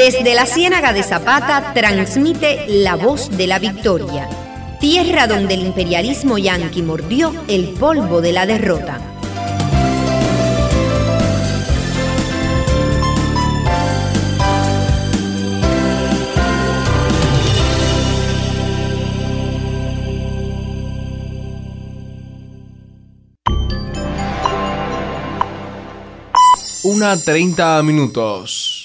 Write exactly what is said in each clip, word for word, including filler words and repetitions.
Desde la Ciénaga de Zapata transmite La Voz de la Victoria, tierra donde el imperialismo yanqui mordió el polvo de la derrota. Una treinta minutos.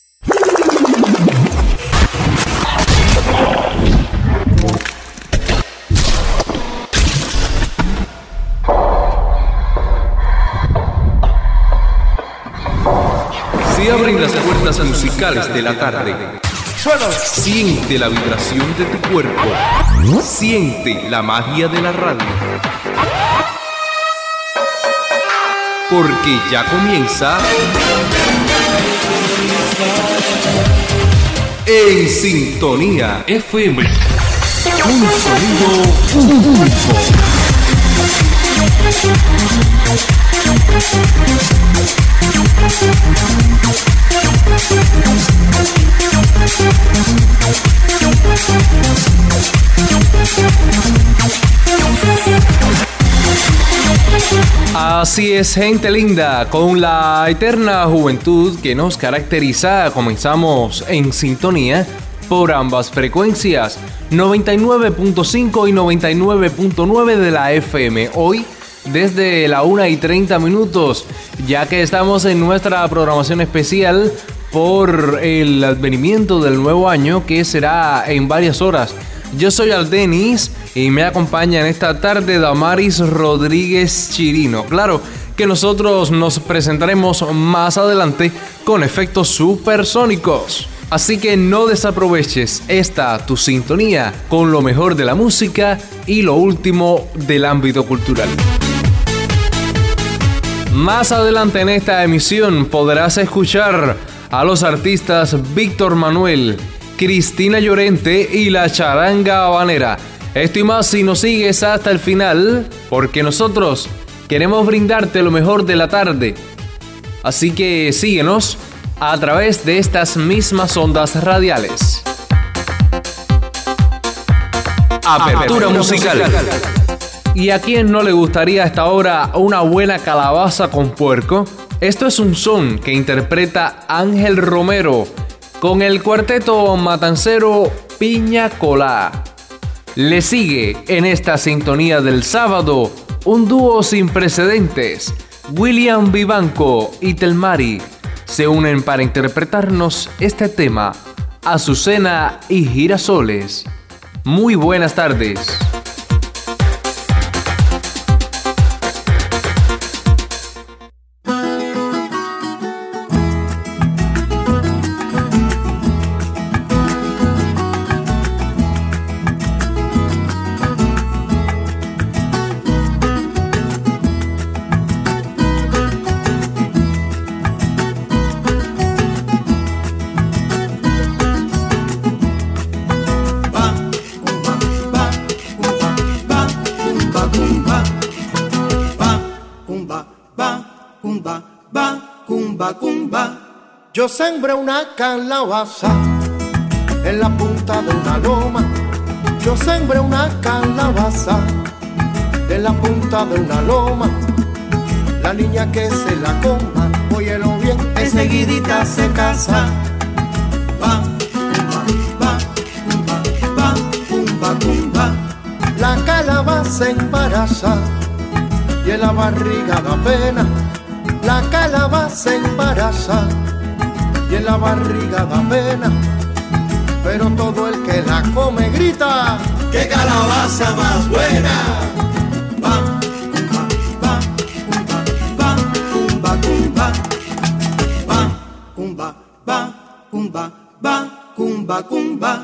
Se abren las puertas musicales de la tarde. Siente la vibración de tu cuerpo. Siente la magia de la radio. Porque ya comienza En Sintonía F M. Un sonido único. Así es, gente linda, con la eterna juventud que nos caracteriza, comenzamos En Sintonía por ambas frecuencias, noventa y nueve punto cinco y noventa y nueve punto nueve de la F M. Hoy, desde la una y treinta minutos, ya que estamos en nuestra programación especial por el advenimiento del nuevo año, que será en varias horas. Yo soy Aldenis y me acompaña en esta tarde Damaris Rodríguez Chirino. Claro que nosotros nos presentaremos más adelante con efectos supersónicos. Así que no desaproveches esta tu sintonía con lo mejor de la música y lo último del ámbito cultural. Más adelante en esta emisión podrás escuchar a los artistas Víctor Manuel, Cristina Llorente y la Charanga Habanera. Esto y más si nos sigues hasta el final, porque nosotros queremos brindarte lo mejor de la tarde. Así que síguenos a través de estas mismas ondas radiales. Apertura musical. ¿Y a quién no le gustaría a esta hora una buena calabaza con puerco? Esto es un son que interpreta Ángel Romero con el cuarteto matancero Piña Colá. Le sigue en esta sintonía del sábado un dúo sin precedentes. William Vivanco y Telmari se unen para interpretarnos este tema, Azucena y Girasoles. Muy buenas tardes. Yo sembré una calabaza en la punta de una loma. Yo sembré una calabaza en la punta de una loma. La niña que se la coma, óyelo bien, enseguidita se casa. Va, va, va, va, cumba, cumba. La calabaza embaraza y en la barriga da pena. La calabaza embaraza y en la barriga da pena, pero todo el que la come grita: ¡qué calabaza más buena! Va, cumba, va, cumba, va, cumba, cumba. Va, cumba, va, cumba, va, cumba, cumba.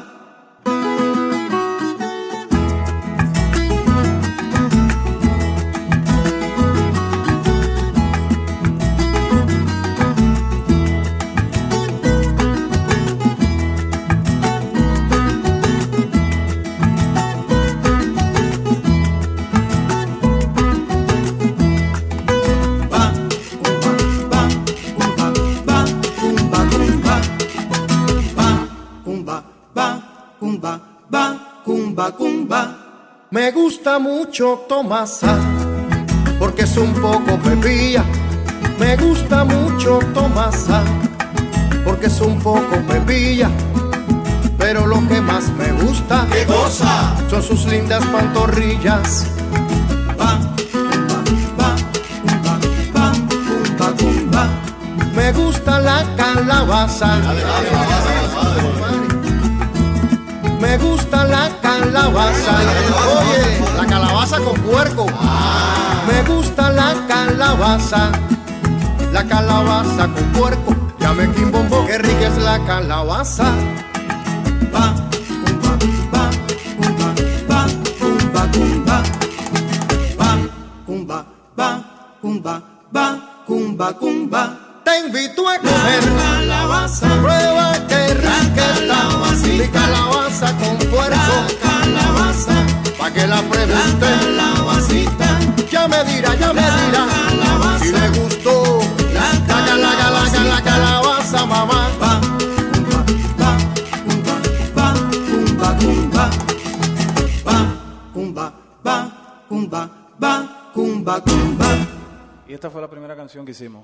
gusta mucho Tomasa, porque es un poco pepilla. Me gusta mucho Tomasa, porque es un poco pepilla. Pero lo que más me gusta, ¿qué cosa? Son sus lindas pantorrillas. Va, va, va, va, va, va. Me gusta la calabaza. Dale, dale, dale, dale. Me gusta la calabaza. Oye, la calabaza con puerco. Me gusta la calabaza. La calabaza con puerco. Llame quimbombo, qué rica es la calabaza. Va, cumba, va, cumba, va, cumba, cumba. Va, cumba, va, cumba, va, cumba, cumba. Te invito a comer calabaza. Prueba que rica está mi calabaza con puerco. Calabaza, pa' que la pregunte. La calabacita, ya me dirá, ya me dirá calabaza, si le gustó la calabaza, la calabaza, mamá. Va, cumba, va, cumba, va, cumba, cumba. Va, cumba, va, cumba, va, cumba, cumba. Y esta fue la primera canción que hicimos.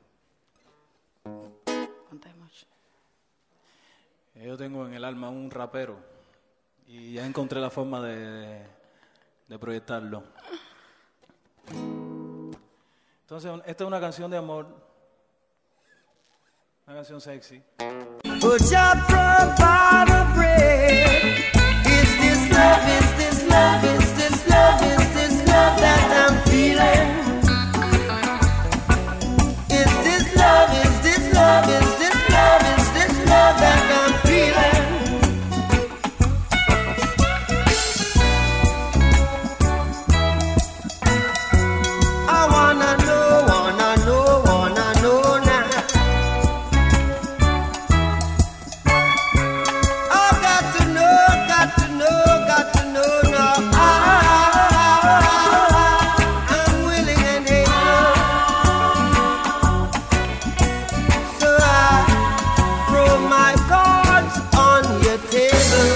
Yo tengo en el alma un rapero y ya encontré la forma de, de proyectarlo. Entonces, esta es una canción de amor, una canción sexy. Put your profile of bread. Is this love, is this love, is this love, is this love that I'm feeling? Is this love, is this love, is this love, is this love that I'm feeling? I wanna know, wanna know, wanna know now. I've got to know, got to know, got to know now. I, I'm willing and able, so I throw my cards on your table.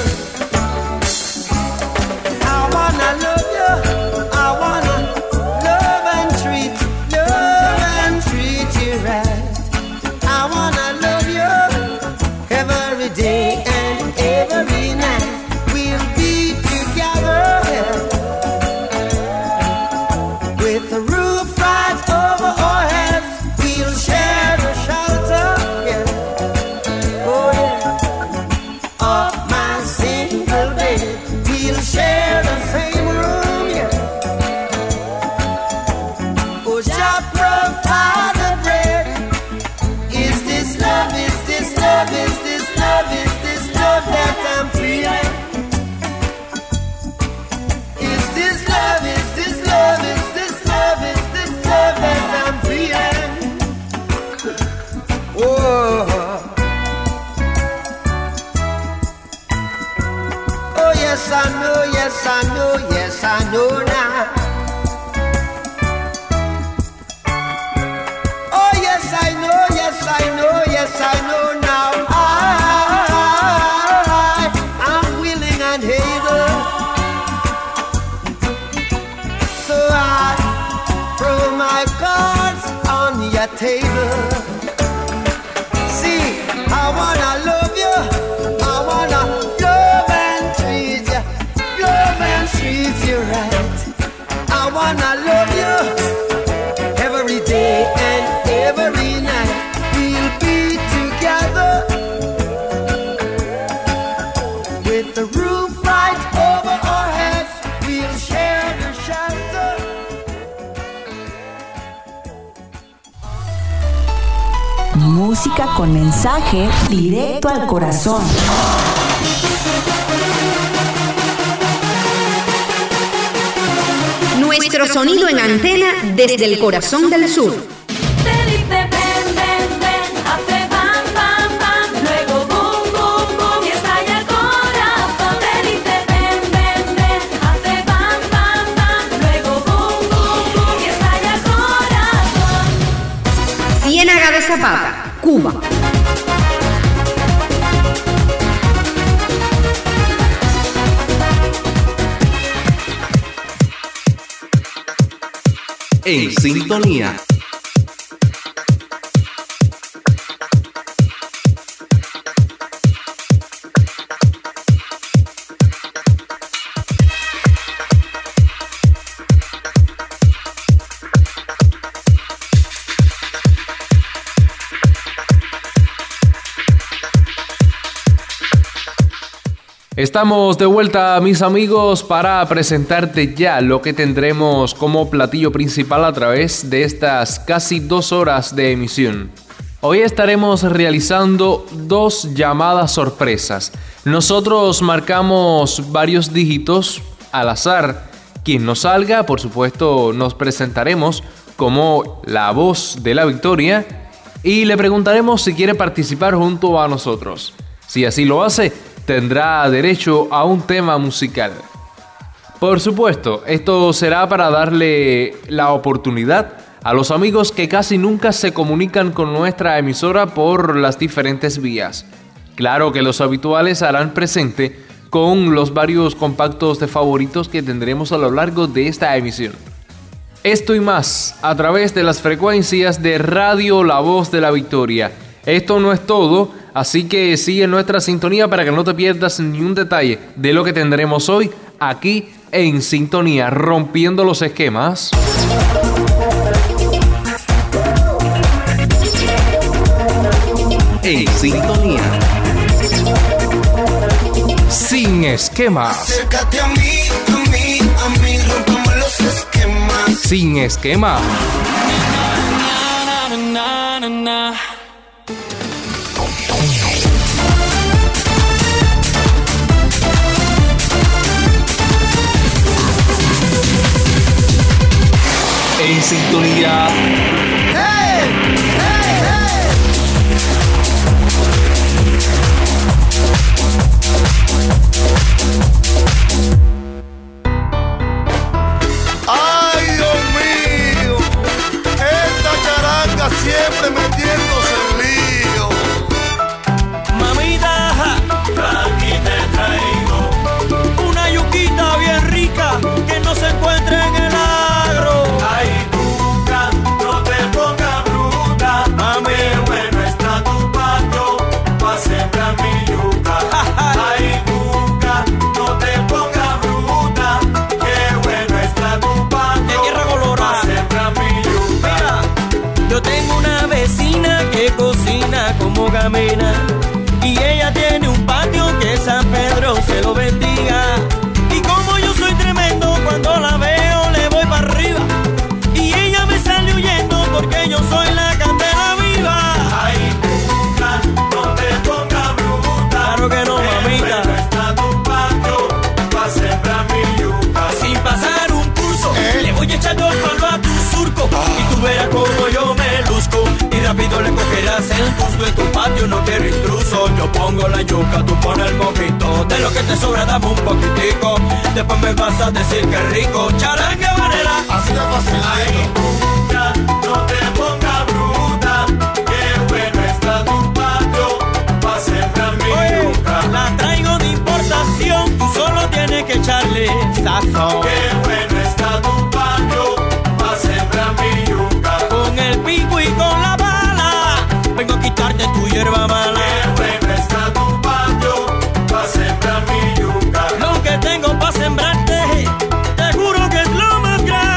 I wanna love you, I wanna love and treat, love and treat you right. I wanna love you every day and every night. We'll be together with the roof right over our heads. We'll share the shelter, yeah. Oh yeah, of my single bed. We'll share the same room, yeah. Oh, Jah provide the bread. Is this love, is this love, is this love, is this love that I'm feeling? Is this love, is this love, is this love, is this love that I'm feeling? Oh, oh yes I know, yes I know, yes I know now. Oh yes I know, yes I know, yes I know now. I, I'm willing and able, so I throw my cards on your table. See, I wanna love you, I wanna love and treat you, love and treat you right. I wanna love you every day and every night. We'll be together with the roof right over our heads. We'll share the shelter. Música con mensaje directo al corazón. Nuestro sonido en antena desde el corazón del sur. Te dice ven, ven, ven, hace bam, bam, bam, luego boom, boom, boom y estalla el corazón. Te dice ven, ven, ven, hace bam, bam, bam, luego boom, boom, boom y estalla el corazón. Ciénaga de Zapata, Cuba. En sintonía. Estamos de vuelta, mis amigos, para presentarte ya lo que tendremos como platillo principal a través de estas casi dos horas de emisión. Hoy estaremos realizando dos llamadas sorpresas. Nosotros marcamos varios dígitos al azar. Quien nos salga, por supuesto, nos presentaremos como la voz de la victoria y le preguntaremos si quiere participar junto a nosotros. Si así lo hace, tendrá derecho a un tema musical. Por supuesto, esto será para darle la oportunidad a los amigos que casi nunca se comunican con nuestra emisora por las diferentes vías. Claro que los habituales harán presente con los varios compactos de favoritos que tendremos a lo largo de esta emisión. Esto y más a través de las frecuencias de Radio La Voz de la Victoria. Esto no es todo, así que sigue nuestra sintonía para que no te pierdas ni un detalle de lo que tendremos hoy aquí en Sintonía, rompiendo los esquemas. En sintonía. Sin esquemas. Acércate a mí, a mí, a mí, rompamos los esquemas. Sin esquemas. En sintonía. ¡Hey! ¡Hey! ¡Hey! ¡Ay, Dios mío! Esta charanga siempre metiéndose en lío. Mamita, aquí te traigo una yuquita bien rica que no se encuentra en el agro. Ay, Cuca, no te pongas bruta, mami, bueno está tu patio, pa' sembrar mi yuca. Ay, Cuca, no te pongas bruta, que bueno está tu patio, pa' sembrar mi yuca. Mira, yo tengo una vecina que cocina como gamina y ella tiene un patio que San Pedro se lo bendiga. Y como yo soy tremendo, cuando la veo le voy para arriba y ella me sale huyendo porque yo soy la candela viva. Ay, Cuca, no te pongas bruta, claro que no, mamita. Pero está tu patio pa' sembrar mi yuca. Sin pasar un curso, ¿eh? Le voy echando el polvo a tu surco, ah. Y tú verás como yo me luzco y rápido le cogerás el gusto. En tu patio no quiero intruso, yo pongo la yuca, tú pones el mojito. De lo que te sobra dame un poquitico, después me vas a decir que rico. Charanga manera, así de fácil. Ay, Cuca, no te pongas bruta, que bueno está tu patio pa' sembrar mi Oye, yuca. La traigo de importación, tú solo tienes que echarle sazón. Que bueno está tu patio pa' sembrar mi yuca. Con el pico y con la bala vengo a quitarte tu hierba mala. Que bueno está tu patio pa' sembrar mi yuca. Lo que tengo pa' sembrarte, te juro que es lo más grande.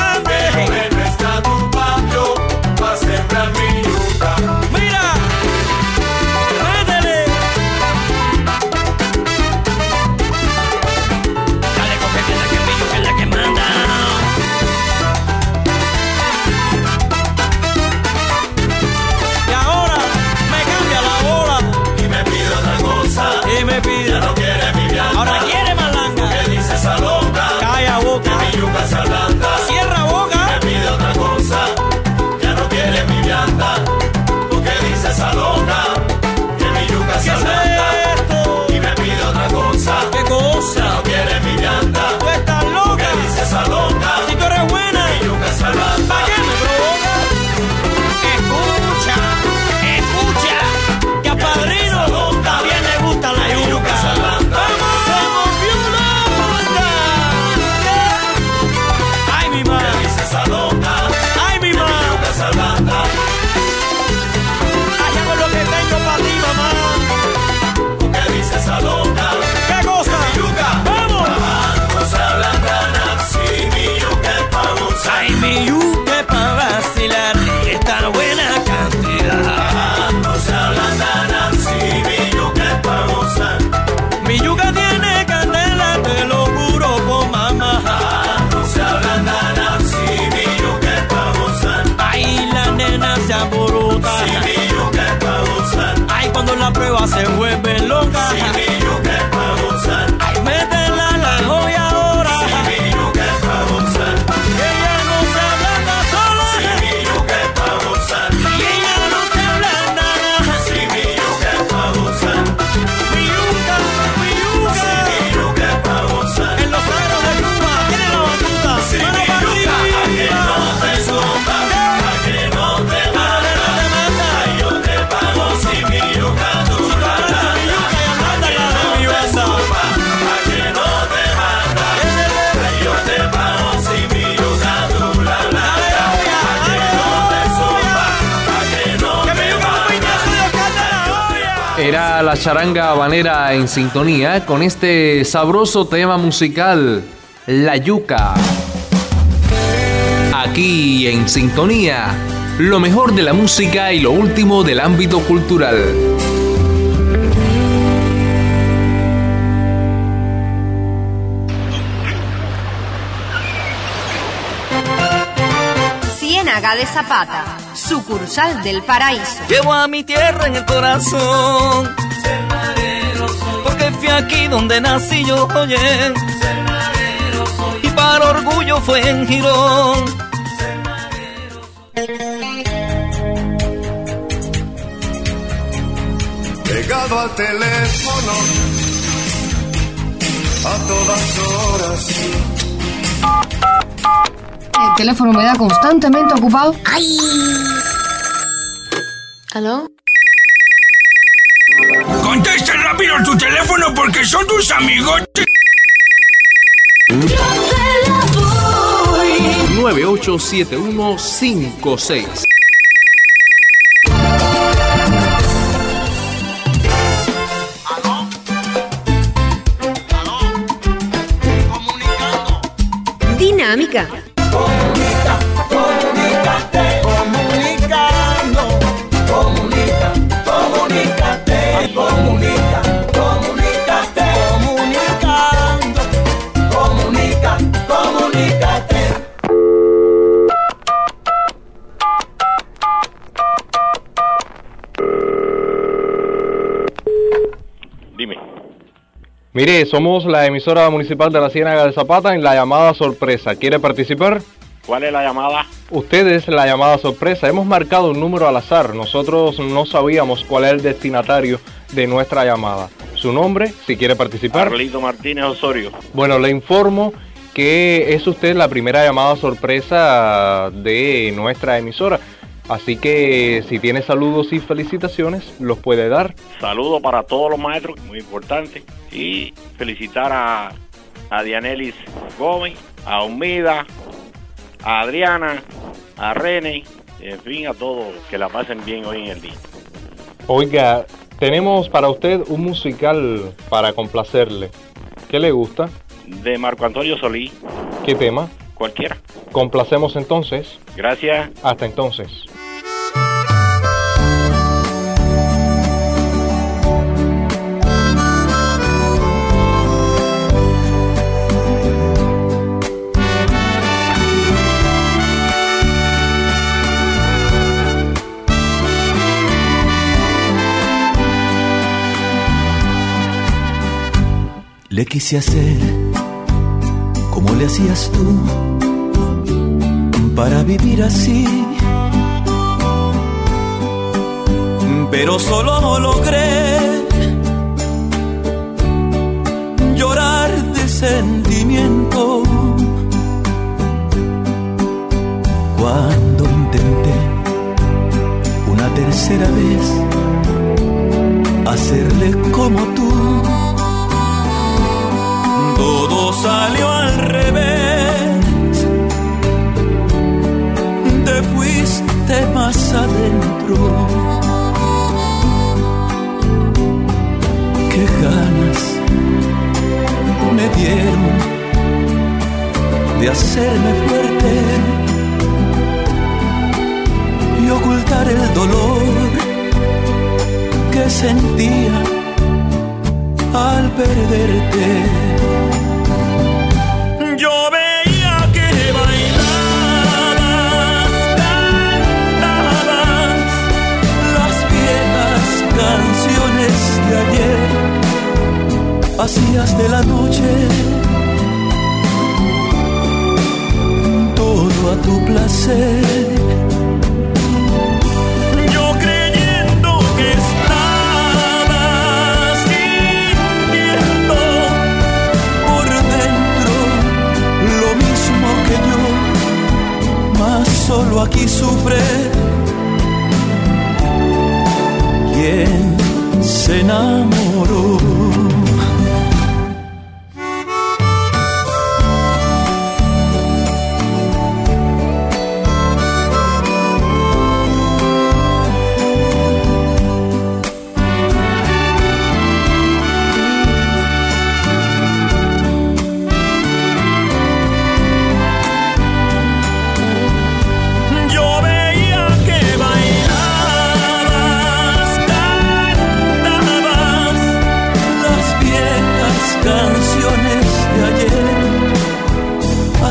Era la charanga habanera en sintonía con este sabroso tema musical, La Yuca. Aquí en sintonía, lo mejor de la música y lo último del ámbito cultural. Ciénaga de Zapata, sucursal del Paraíso. Llevo a mi tierra en el corazón, porque fui aquí donde nací yo, oye, y para orgullo fue en Girón. Pegado al teléfono a todas horas. El teléfono me da constantemente ocupado. ¡Ay! ¿Aló? Contesta rápido tu teléfono porque son tus amigos. nueve ocho siete uno cinco seis. Dinámica. Comunica, comunícate, comunicando, comunica, comunícate, comunica, comunícate, comunicando, comunica, comunícate. Dime. Mire, somos la emisora municipal de la Ciénaga de Zapata en la llamada sorpresa. ¿Quiere participar? ¿Cuál es la llamada? Usted es la llamada sorpresa. Hemos marcado un número al azar. Nosotros no sabíamos cuál es el destinatario de nuestra llamada. Su nombre, si quiere participar. Carlito Martínez Osorio. Bueno, le informo que es usted la primera llamada sorpresa de nuestra emisora. Así que si tiene saludos y felicitaciones, los puede dar. Saludos para todos los maestros, muy importante. Y felicitar a, a Dianelis Gómez, a Humida, a Adriana, a René, en fin, a todos, que la pasen bien hoy en el día. Oiga, tenemos para usted un musical para complacerle. ¿Qué le gusta? De Marco Antonio Solís. ¿Qué tema? Cualquiera. Complacemos entonces. Gracias. Hasta entonces. Le quise hacer como le hacías tú, para vivir así, pero solo logré llorar de sentimiento cuando intenté una tercera vez hacerle como tú. Todo salió al revés, te fuiste más adentro. Qué ganas me dieron de hacerme fuerte y ocultar el dolor que sentía al perderte. Yo veía que bailabas, cantabas las viejas canciones de ayer, hacías de la noche todo a tu placer. Yo creyendo que estabas sintiendo por dentro lo mismo que yo, mas solo aquí sufre quien se enamoró.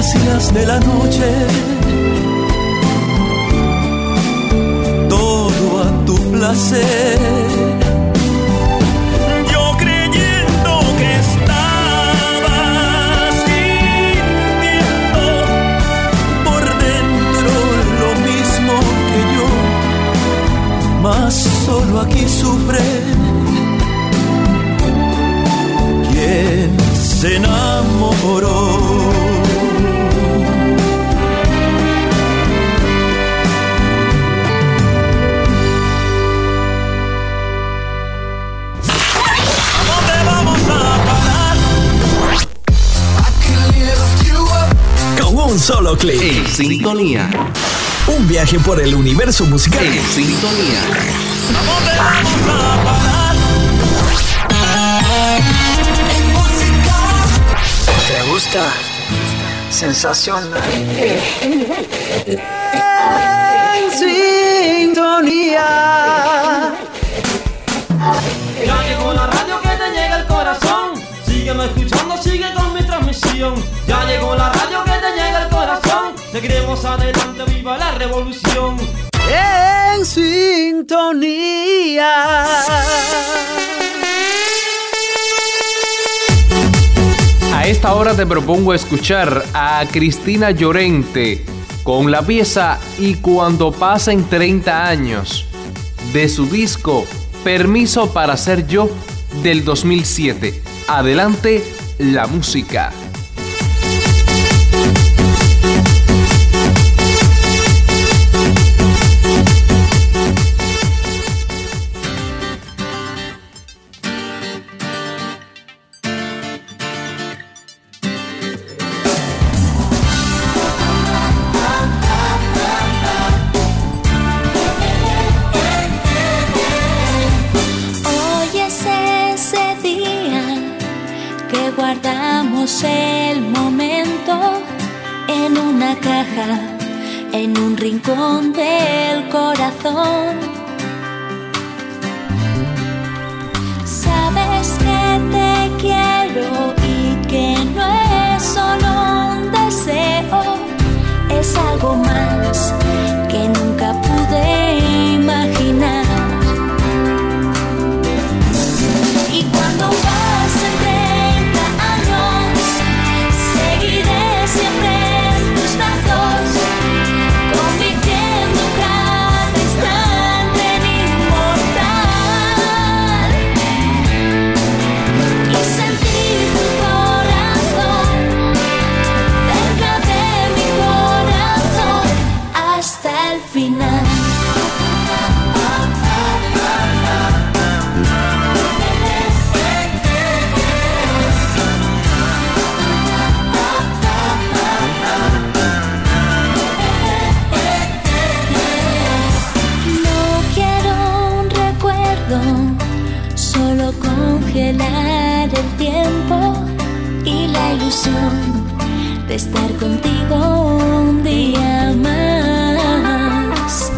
hacías de la noche todo a tu placer. Yo creyendo que estabas sintiendo por dentro lo mismo que yo, mas solo aquí sufre quien se enamoró. ¿A dónde vamos a parar? Con un solo clic. En sintonía. Un viaje por el universo musical. En sintonía. ¿A dónde vamos a parar? ¿Te gusta? Sensacional. En sintonía. Ya llegó la radio que te llega al corazón. Sígueme escuchando, sigue con mi transmisión. Ya llegó la radio que te llega al corazón. Seguiremos adelante, viva la revolución. En sintonía. A esta hora te propongo escuchar a Cristina Llorente con la pieza Y cuando pasen treinta años de su disco Permiso para ser yo del dos mil siete. Adelante la música. El momento en una caja, en un rincón del corazón. Sabes que te quiero y que no es solo un deseo, es algo más que nunca pude imaginar. Y cuando pasen treinta años, seguiré siempre en tus brazos, convirtiendo cada instante en inmortal. Y sentir tu corazón cerca de mi corazón hasta el final. Solo congelar el tiempo y la ilusión de estar contigo un día más.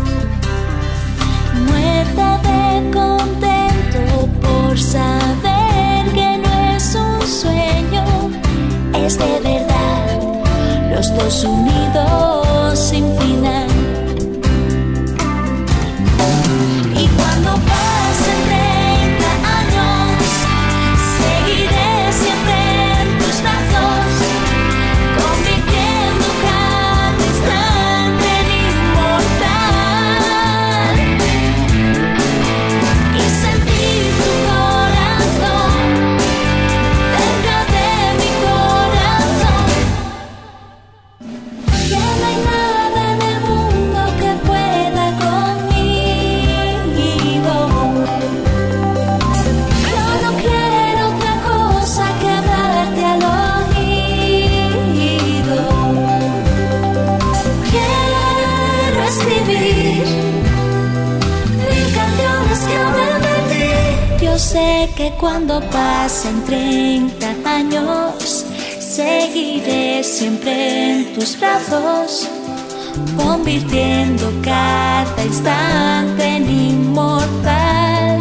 Muerta de contento por saber que no es un sueño, es de verdad, los dos unidos sin final. Y cuando pasen treinta años, seguiré siempre en tus brazos, convirtiendo cada instante en inmortal. Y sentir tu corazón cerca de mi corazón. Ya no hay nada en el mundo que pueda conmigo. Yo no quiero otra cosa que hablarte al oído. Quiero escribir mil canciones que hablen de ti. Yo sé que cuando pasen treinta años, seguiré siempre en tus brazos, convirtiendo cada instante en inmortal.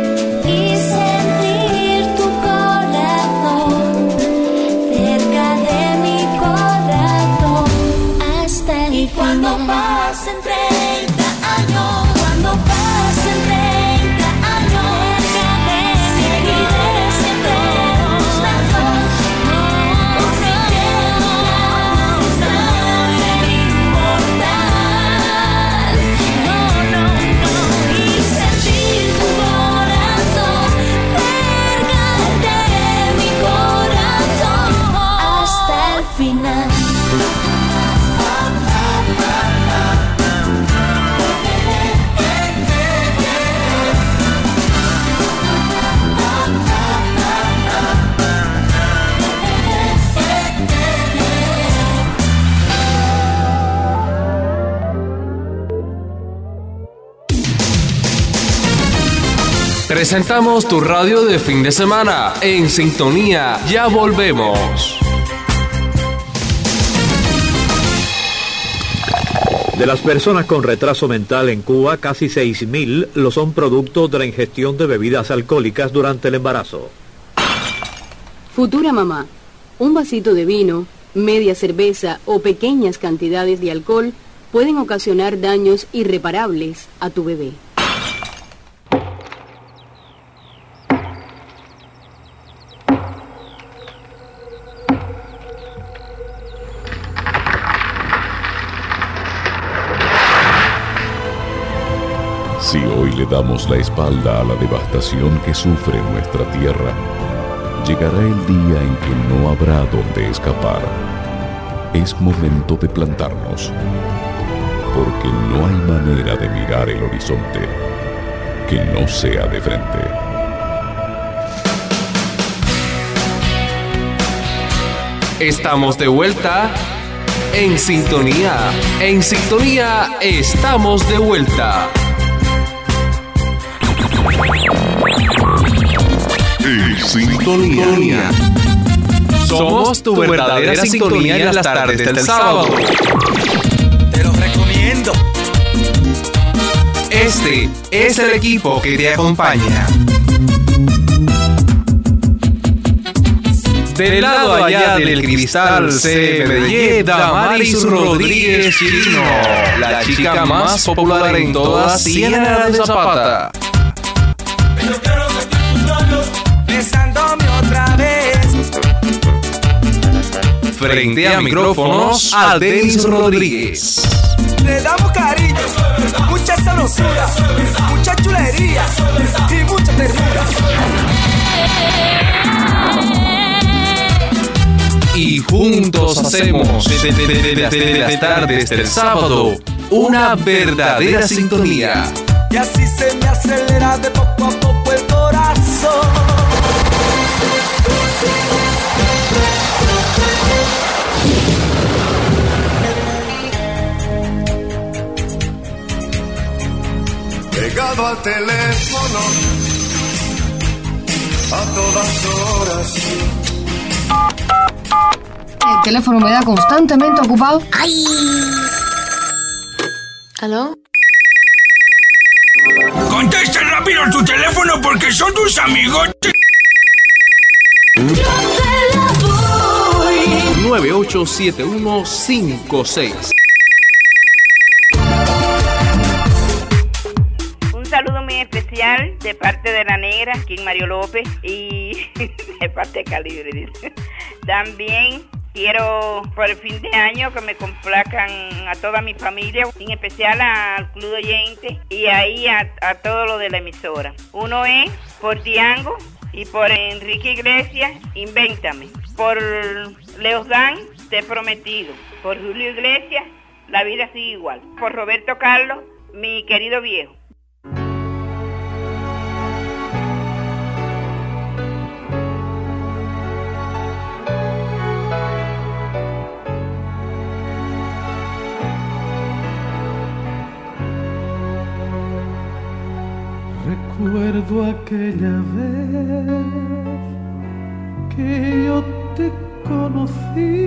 Y sentir tu corazón cerca de pasen treinta años, cuando pasen treinta años, seguiré siendo mejor, corriendo tan inmortal. No, no, no, y sentir tu corazón cerca de mi corazón hasta el final. Presentamos tu radio de fin de semana. En sintonía, ya volvemos. De las personas con retraso mental en Cuba, casi seis mil lo son producto de la ingestión de bebidas alcohólicas durante el embarazo. Futura mamá, un vasito de vino, media cerveza o pequeñas cantidades de alcohol pueden ocasionar daños irreparables a tu bebé. Si hoy le damos la espalda a la devastación que sufre nuestra tierra, llegará el día en que no habrá donde escapar. Es momento de plantarnos, porque no hay manera de mirar el horizonte que no sea de frente. Estamos de vuelta en sintonía. En sintonía estamos de vuelta. En sintonía. Somos tu verdadera sintonía en las tardes del sábado. Te lo recomiendo. Este es el equipo que te acompaña. Del lado allá del cristal C M D Y, Damaris Rodríguez Chirino, la chica más popular en toda Ciénaga de Zapata. Yo quiero sentir tus labios besándome otra vez. Frente a micrófonos, a Denis Rodríguez. Le damos cariño, mucha sabrosura, mucha chulería y mucha ternura. Y juntos hacemos desde de, de, de, de las tardes del sábado una verdadera sintonía. Y así se me acelera de poco a poco el corazón. Pegado al teléfono a todas horas. El teléfono me da constantemente ocupado. ¡Ay! ¿Aló? Contesta rápido tu teléfono porque son tus amigos. nueve ocho siete uno cinco seis. Un saludo muy especial de parte de la negra, Kim Mario López, y de parte de Calibre, dice. También quiero por el fin de año que me complazcan a toda mi familia, en especial al Club de Oyentes y ahí a, a todo lo de la emisora. Uno es por Diango y por Enrique Iglesias, Invéntame. Por Leosdan, Te he Prometido. Por Julio Iglesias, La Vida Sigue Igual. Por Roberto Carlos, Mi Querido Viejo. Recuerdo aquella vez que yo te conocí,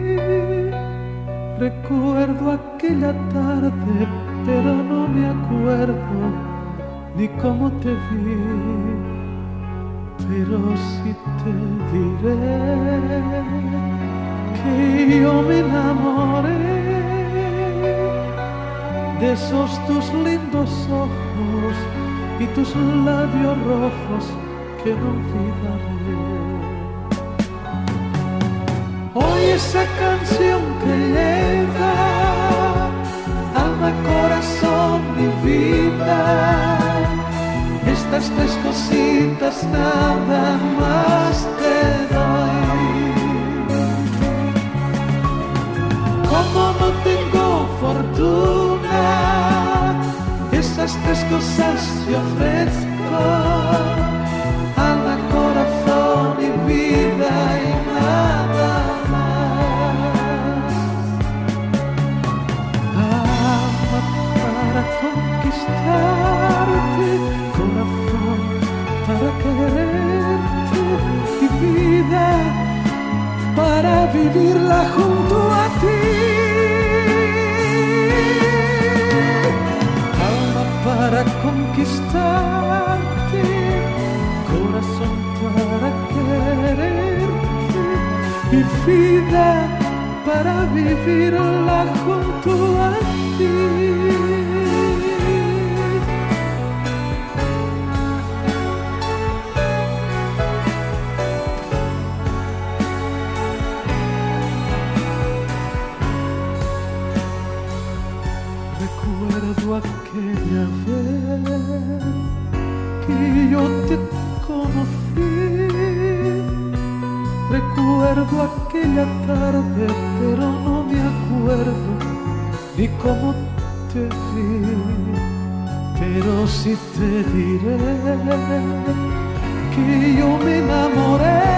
recuerdo aquella tarde, pero no me acuerdo ni cómo te vi, pero sí te diré que yo me enamoré de esos tus lindos ojos y tus labios rojos que no olvidaré. Hoy esa canción que lleva alma, corazón y vida, estas tres cositas nada más te doy. Como no tengo fortuna, esas tres cosas te ofrezco, alma, corazón y vida y nada más. Alma para conquistarte, corazón para quererte y vida para vivirla junto a ti. Alma para conquistarte, corazón para quererte y vida para vivirla junto a ti. Recuerdo aquella vez que yo te conocí, recuerdo aquella tarde, pero no me acuerdo ni cómo te vi, pero sí te diré que yo me enamoré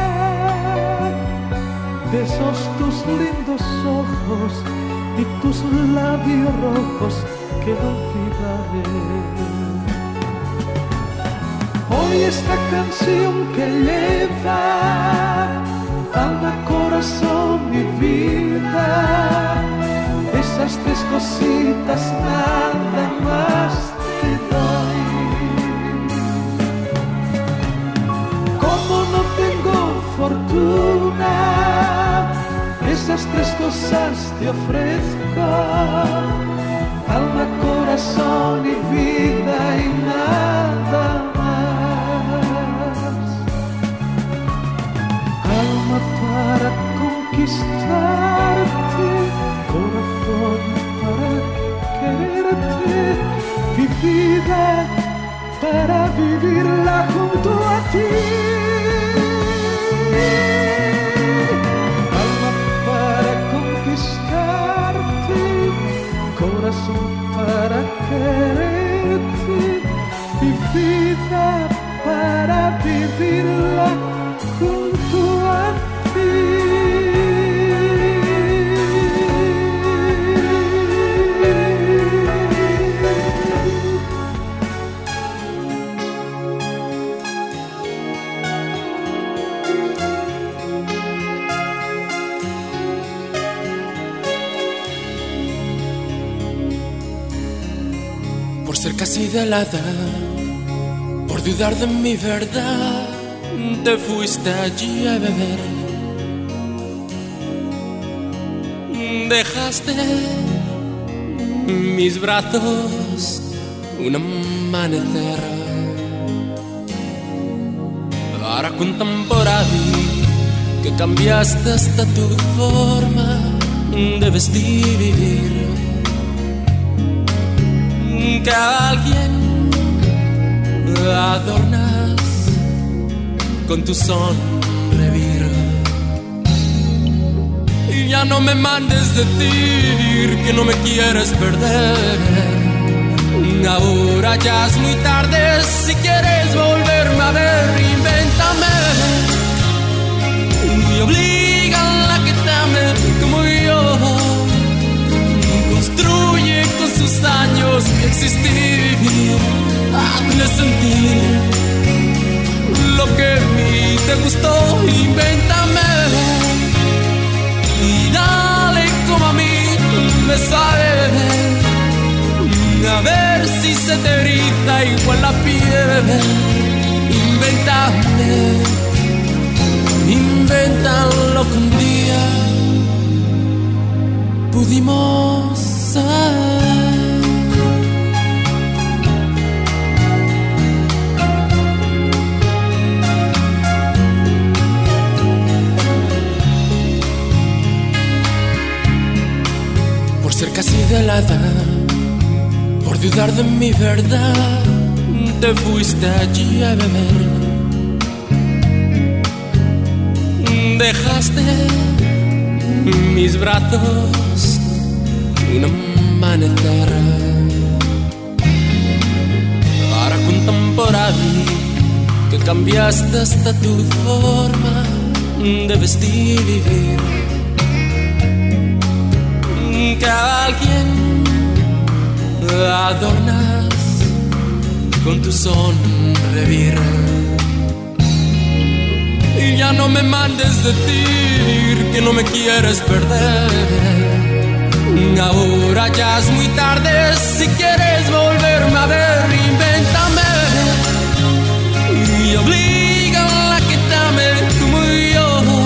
de esos tus lindos ojos y tus labios rojos que no olvidaré. Hoy esta canción que lleva alma, corazón y vida, esas tres cositas nada más te doy. Como no tengo fortuna, esas tres cosas te ofrezco, alma, corazón y vida y nada más. Alma para conquistarte, corazón para quererte y vida para vivirla junto a ti. Corazón para quererte y vida para vivirla junto a ti. Ser casi de la edad, por dudar de mi verdad, te fuiste allí a beber. Dejaste mis brazos un amanecer para contar por ahí que cambiaste hasta tu forma de vestir y vivir. Que a alguien adornas con tu sonreír. Y ya no me mandes decir que no me quieres perder. Ahora ya es muy tarde, si quieres volverme a ver, invéntame y oblígala a que te ame como yo. Construye con sus años mi existir, hazle sentir lo que a mí te gustó, invéntame y dale como a mí me sabe, a ver si se te eriza igual la piel, invéntame, invéntalo que un día pudimos ser. ser casi de la edad, por dudar de mi verdad, te fuiste allí a beber. Dejaste mis brazos un amanecer para contemporáneo que cambiaste hasta tu forma de vestir y vivir, que a alguien adornas con tu sonreír. Y ya no me mandes decir que no me quieres perder. Ahora ya es muy tarde, si quieres volverme a ver, invéntame y oblígala a que te ame como yo.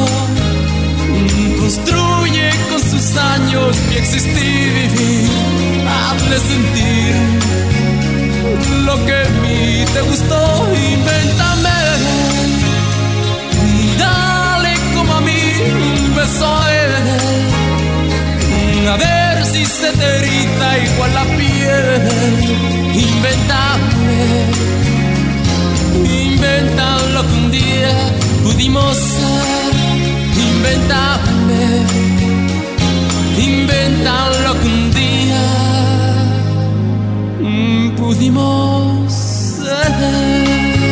Construye con sus años mi existir y vivir. Hazle sentir lo que a mí te gustó, invéntame. Dale como a mí un beso a él, a ver si se te eriza igual la piel. Inventame, inventa lo que un día pudimos ser. Inventame, inventa lo que un día pudimos ser.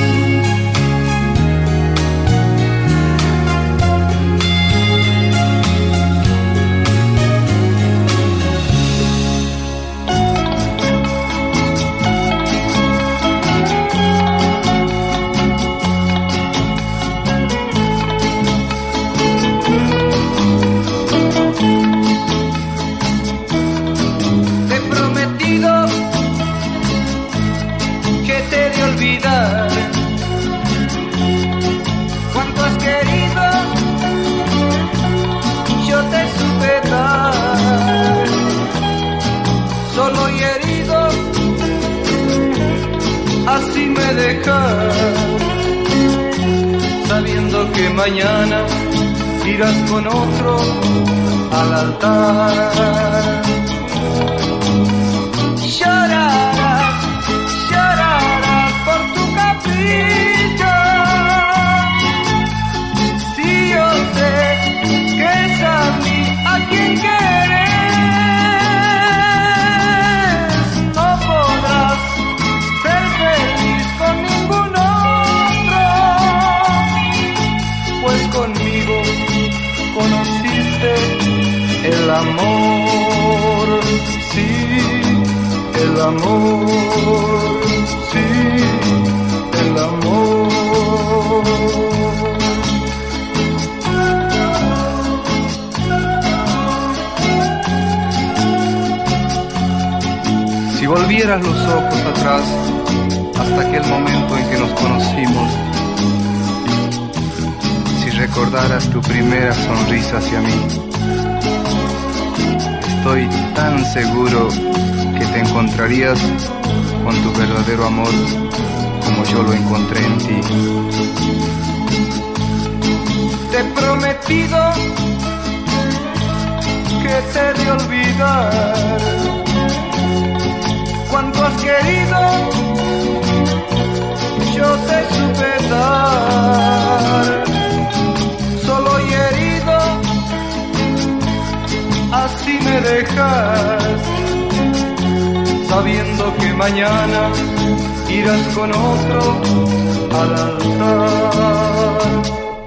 Cuánto has querido, yo te supe dar. Solo y herido, así me dejas, sabiendo que mañana irás con otro al altar. Llorarás, llorarás por tu capricho. Si yo sé que es a mí a quien quieres, no podrás ser feliz con ningún otro, pues conmigo conociste el amor, sí, el amor, sí, el amor. Si volvieras los ojos atrás hasta aquel momento en que nos conocimos, si recordaras tu primera sonrisa hacia mí, estoy tan seguro que te encontrarías con tu verdadero amor como yo lo encontré en ti. Te he prometido que te he de olvidar. Cuánto has querido, yo te supe dar. Solo y herido, así me dejas, sabiendo que mañana irás con otro al altar.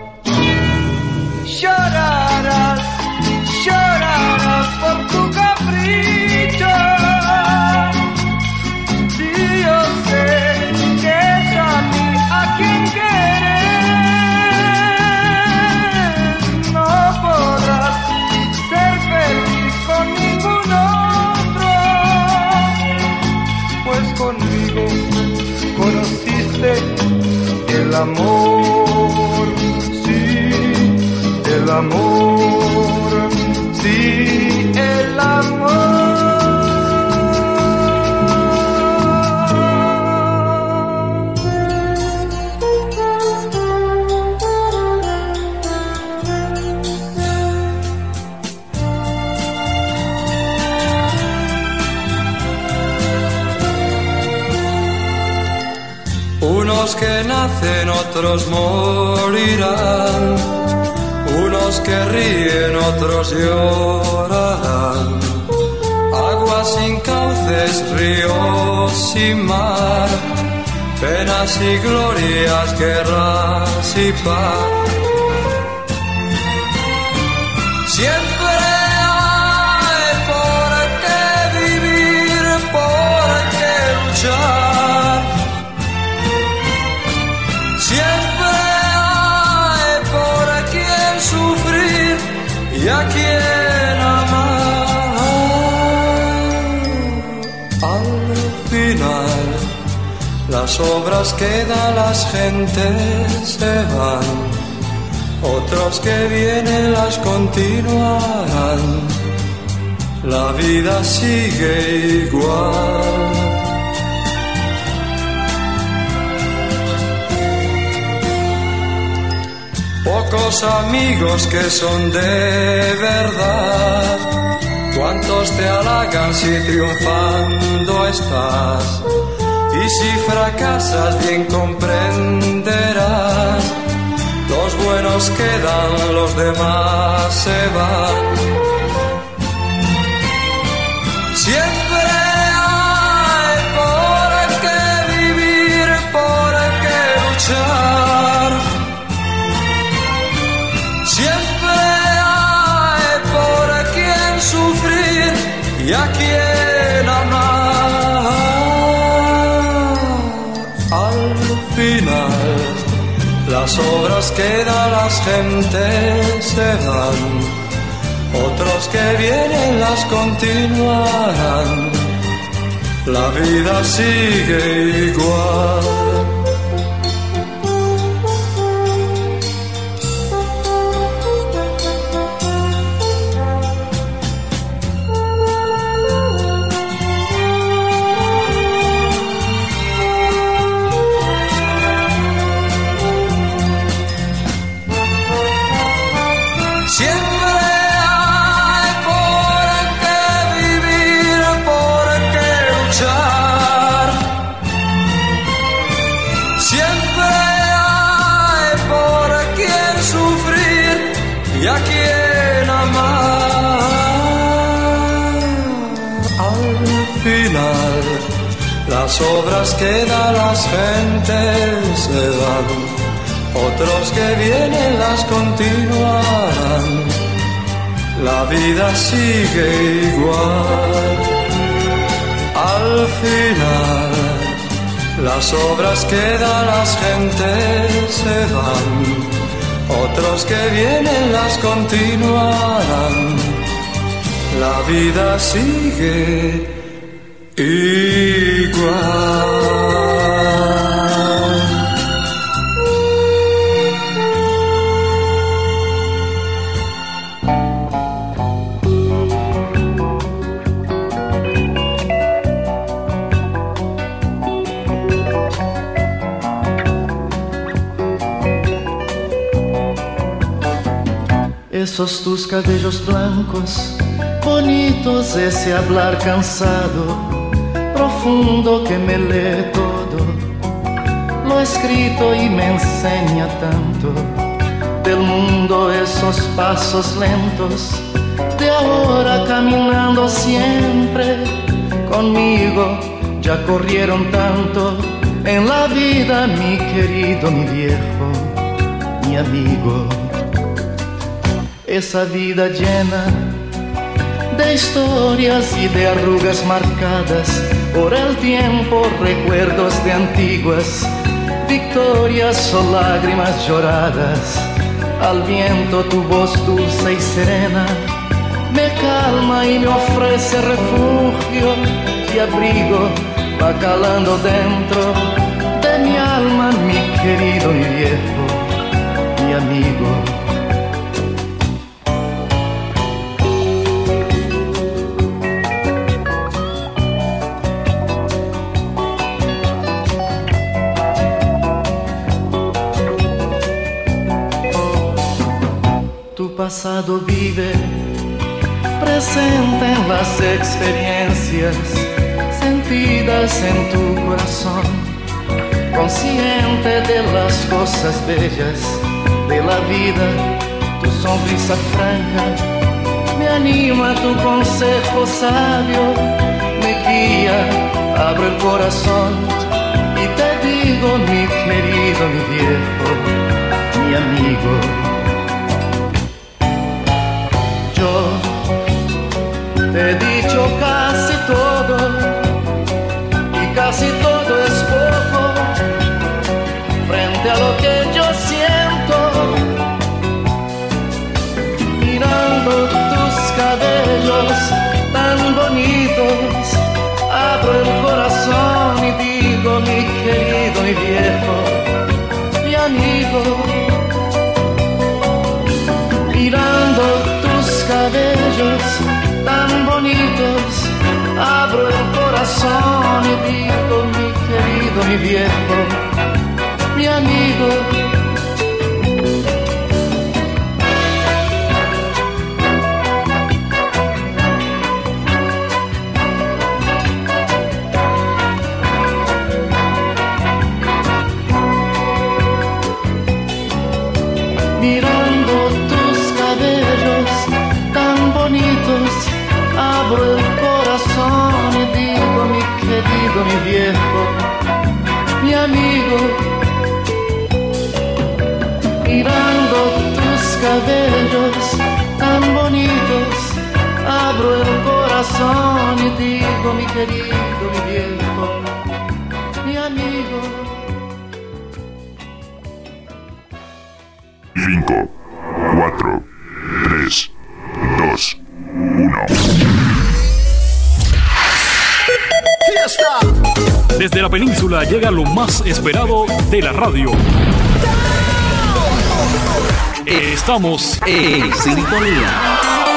Llorarás, llorarás por tu capricho. Si yo sé que es a mí a quien quieres, no podrás ser feliz con ningún otro, pues conmigo conociste el amor, sí, el amor, sí, el amor. los que nacen, otros morirán. Unos que ríen, otros llorarán. Aguas sin cauces, ríos sin mar, penas y glorias, guerras y paz. Siempre hay por qué vivir, por qué luchar. Siempre hay por quien sufrir y a quien amar. Al final, las obras quedan, las gentes se van. Otros que vienen las continuarán. La vida sigue igual. Pocos amigos que son de verdad. Cuántos te halagan si triunfando estás. Y si fracasas bien comprenderás. Los buenos quedan, los demás se van. Siempre hay por qué vivir, por qué luchar. Siempre hay por quien sufrir y a quien amar. Al final, las obras quedan, las gentes se van. Otros que vienen las continuarán. La vida sigue igual. Y a quien amar. Al final, las obras quedan, las gentes se van. Otros que vienen las continuarán. La vida sigue igual. Al final, las obras quedan, las gentes se van. Otros que vienen las continuarán. La vida sigue igual. Esos tus cabellos blancos, bonitos, ese hablar cansado, profundo que me lee todo, lo escrito y me enseña tanto, del mundo esos pasos lentos, de ahora caminando siempre, conmigo ya corrieron tanto, en la vida mi querido, mi viejo, mi amigo. Esa vida llena de historias y de arrugas marcadas por el tiempo, recuerdos de antiguas victorias o lágrimas lloradas. Al viento tu voz dulce y serena me calma y me ofrece refugio y abrigo, va calando dentro de mi alma, mi querido, mi viejo, mi amigo. Pasado vive, presente en las experiencias sentidas en tu corazón. consciente de las cosas bellas de la vida, tu sonrisa franca me anima, tu consejo sabio me guía, abro el corazón y te digo, mi querido, mi viejo, mi amigo. Yo te he dicho casi todo y casi todo es poco frente a lo que yo siento. Mirando tus cabellos tan bonitos, abro el corazón y digo, mi querido, mi viejo, mi amigo. Mirando tus cabellos tan bonitos, abro el corazón y digo, mi querido, mi viejo, mi amigo. Mirando tus cabellos tan bonitos, abro el corazón y digo, mi querido, mi viejo, mi amigo. Mirando tus cabellos tan bonitos, abro el corazón y digo, mi querido, mi viejo, mi amigo. cinco, cuatro, tres, dos, uno. ¡Fiesta! Desde la península llega lo más esperado de la radio. Estamos en sintonía.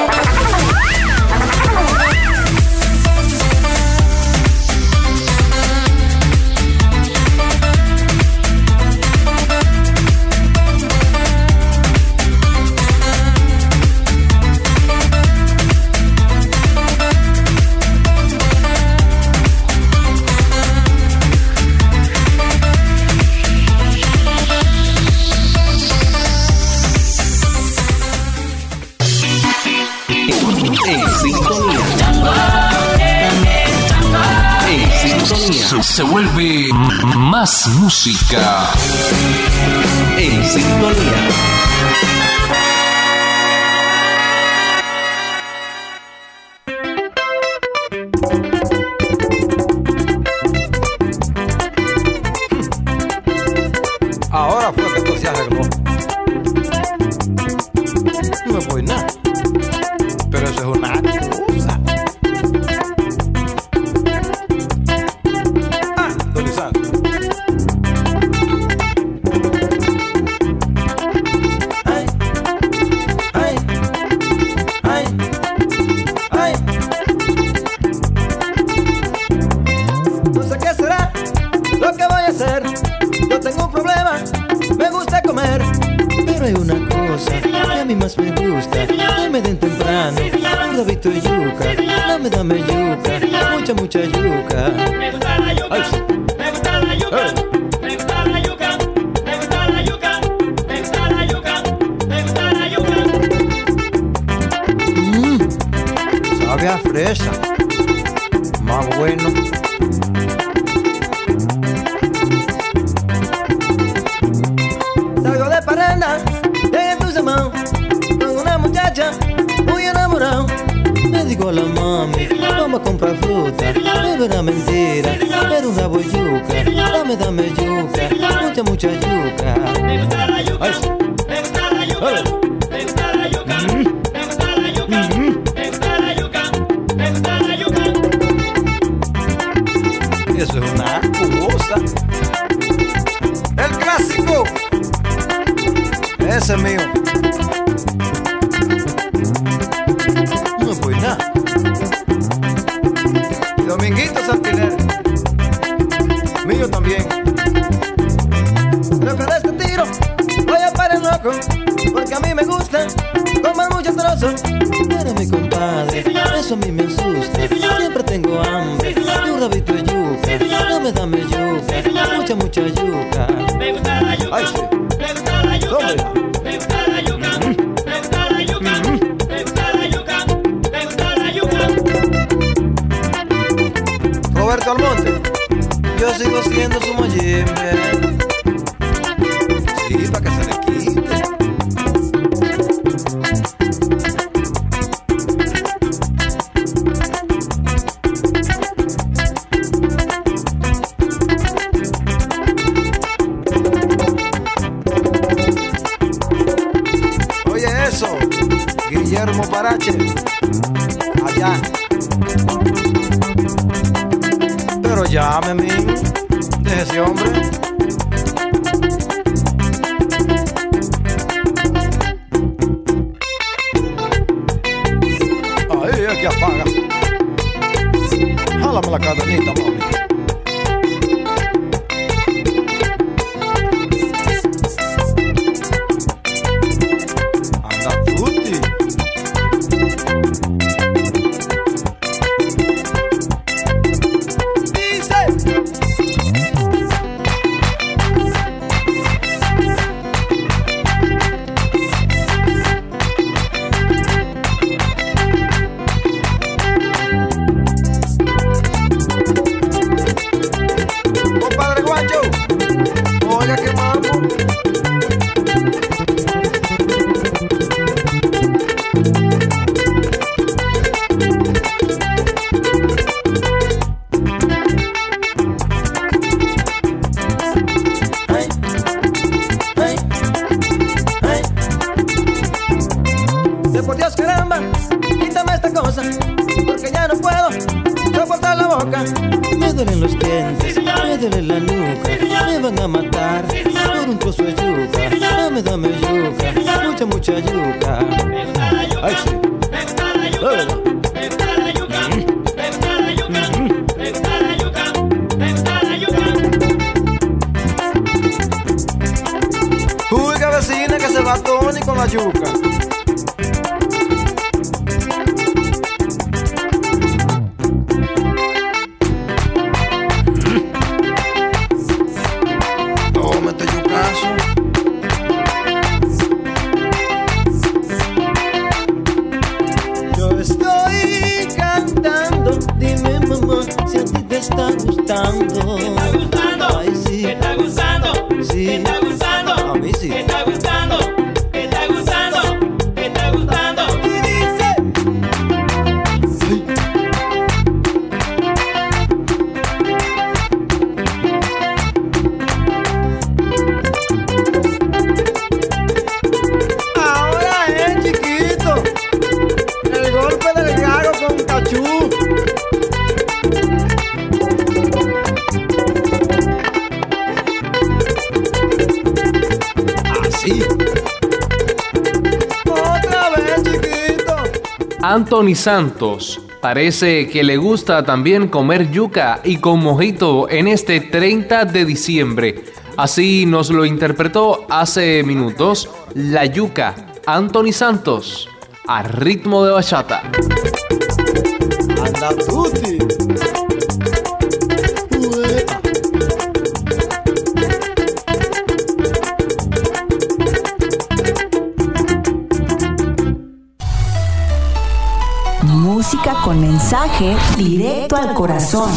Se vuelve más música en sintonía. Ahora fue que todo se arregló. No fue nada. Pero eso es una cosa. Dame, dame yuca, mucha, mucha yuca. Me gusta la yuca, Ay. me gusta la yuca, me gusta la yuca, me gusta la yuca, me gusta la yuca, me gusta la yuca. Mmm, sabe a fresa, más bueno. Salgo de parranda, de Tucumán, con una muchacha muy enamorada. Le digo a la mami, vamos a comprar fruta, pero era mentira, era un rabo de yuca. Dame, dame yuca, mucha, mucha yuca. Me gusta la yuca, me gusta la yuca, me gusta la yuca, me gusta la yuca, me gusta la yuca, me gusta la yuca. Eso es una cosa. El clásico. Ese es mío. No fue nada. Y Dominguito Santinel. Mío también. Creo que de este tiro voy a parar loco, porque a mí me gusta comer muchos trozos. Pero mi compadre, eso a mí me asusta. Siempre tengo hambre y un rabito de yuca. Dame, dame yuca, mucha, mucha, mucha yuca. Me gusta la yuca. Ay, sí. Me gusta la yuca. Tómela. Me gusta la yuca. Me gusta la yuca. Me gusta la yuca. Me gusta la yuca. Roberto Almonte, yo sigo siendo su mayimbe. Sí, para que se le quite. Guillermo Parache, allá. Pero llámeme, deje ese hombre. Ahí es que apaga. Jálame la cadenita, mami. Anthony Santos parece que le gusta también comer yuca y con mojito en este treinta de diciembre. Así nos lo interpretó hace minutos La Yuca, Anthony Santos, a ritmo de bachata. Anda tutti. Música con mensaje directo al corazón.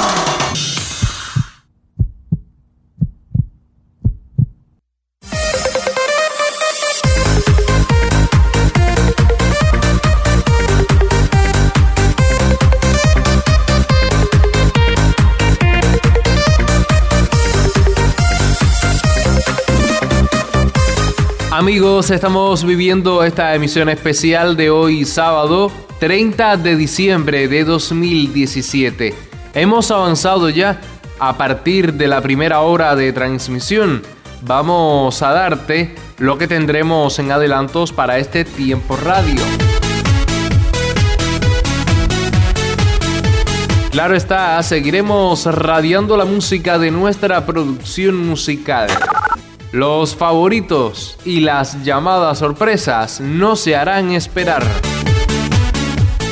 Amigos, estamos viviendo esta emisión especial de hoy sábado treinta de diciembre de dos mil diecisiete. Hemos avanzado ya a partir de la primera hora de transmisión. Vamos a darte lo que tendremos en adelantos para este tiempo radio. Claro está, seguiremos radiando la música de nuestra producción musical. Los favoritos y las llamadas sorpresas no se harán esperar.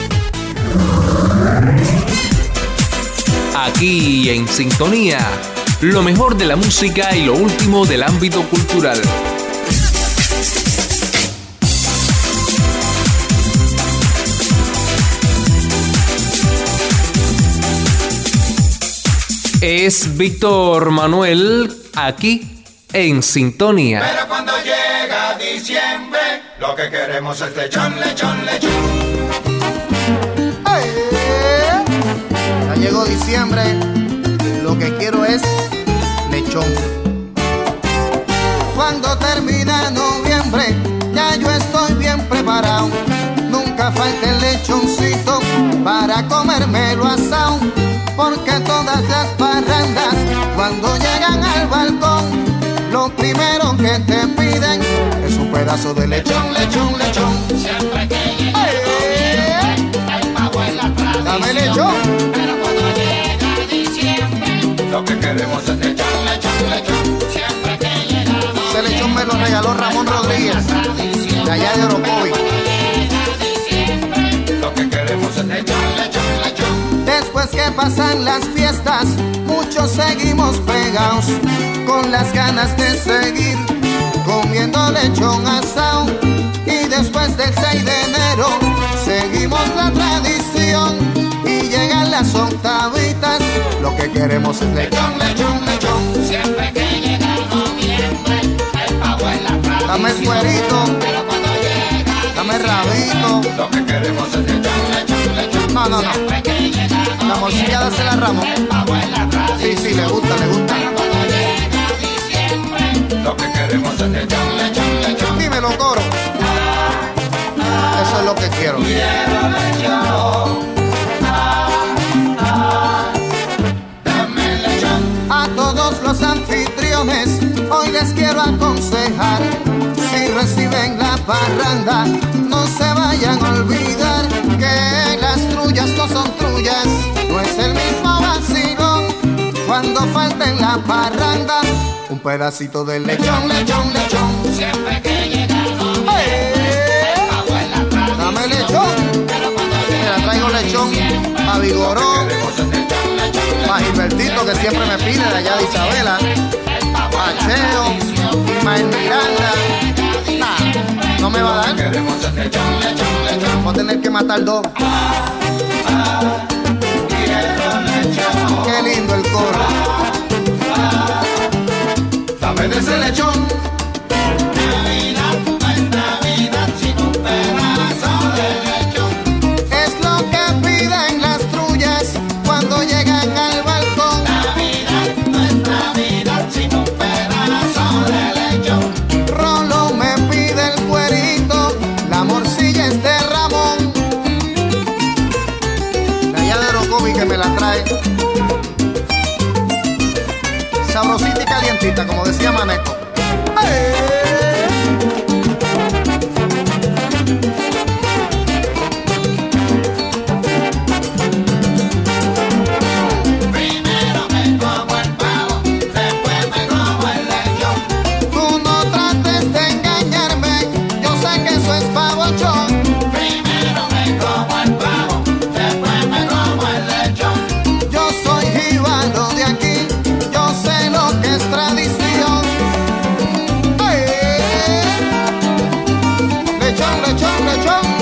Aquí en sintonía, lo mejor de la música y lo último del ámbito cultural. Es Víctor Manuel aquí en Sintonía. Pero cuando llega diciembre, lo que queremos es lechón, lechón, lechón. ¡Hey! Ya llegó diciembre, lo que quiero es lechón. Cuando termina noviembre, ya yo estoy bien preparado. Nunca falta el lechoncito para comérmelo asado. Porque todas las parrandas, cuando llegan al balcón, lo primero que te piden es un pedazo de lechón, lechón, lechón. Siempre que llega noviembre, el pavo es la tradición. Dame lechón. Pero cuando llega diciembre, lo que queremos es lechón, lechón, lechón. Siempre que llega noviembre, ese lechón me lo regaló Ramón Rodríguez, de allá de Orocovi. Lo que queremos es lechón, lechón, lechón. Después que pasan las fiestas, muchos seguimos pegados, con las ganas de seguir comiendo lechón asado. Y después del seis de enero, seguimos la tradición. Y llegan las octavitas, lo que queremos es lechón, lechón, lechón. Siempre que llega noviembre, el pavo es la tradición. Dame el cuerito, pero cuando llega dame el rabito. Lo que queremos es lechón, lechón, lechón. No, no, no. La morcilla dásela a Ramón. Sí, sí, le gusta, le gusta. Lo que queremos es lechón, lechón, lechón. Dímelo, coro. Eso es lo que quiero. Quiero lechón. Dame lechón. A todos los anfitriones hoy les quiero aconsejar: si reciben la parranda, no se vayan a olvidar que las trullas no son trullas, no es el mismo vacilón. Cuando falta en la parranda un pedacito de lechón, lechón, lechón. Siempre que llega noviembre, ¡hey! el pavo es la tradición. Dame lechón. Mira, traigo lechón a Vigoró, a Gilbertito, que siempre me pide, de allá de Isabela, a Cheo, Ismael Miranda. Nah, no me va a dar. Voy a tener que matar dos. Qué lindo el coro. Dame de ese lechón. Navidad, no es Navidad sin un pedazo de lechón. Es lo que piden las trullas cuando llegan al balcón. Navidad, no es Navidad sin un pedazo de lechón. Rolo me pide el cuerito, la morcilla es de Ramón, de allá de Orocovi, que me la trae sabrosita y calientita, como decía Maneco. ¡Hey! Primero me como el pavo, después me como el lechón. Tú no trates de engañarme, yo sé que eso es pavochón. Primero me como el pavo, después me como el lechón. Yo soy jíbaro de aquí, yo sé lo que es tradición. ¡Hey! Lechón, lechón, lechón.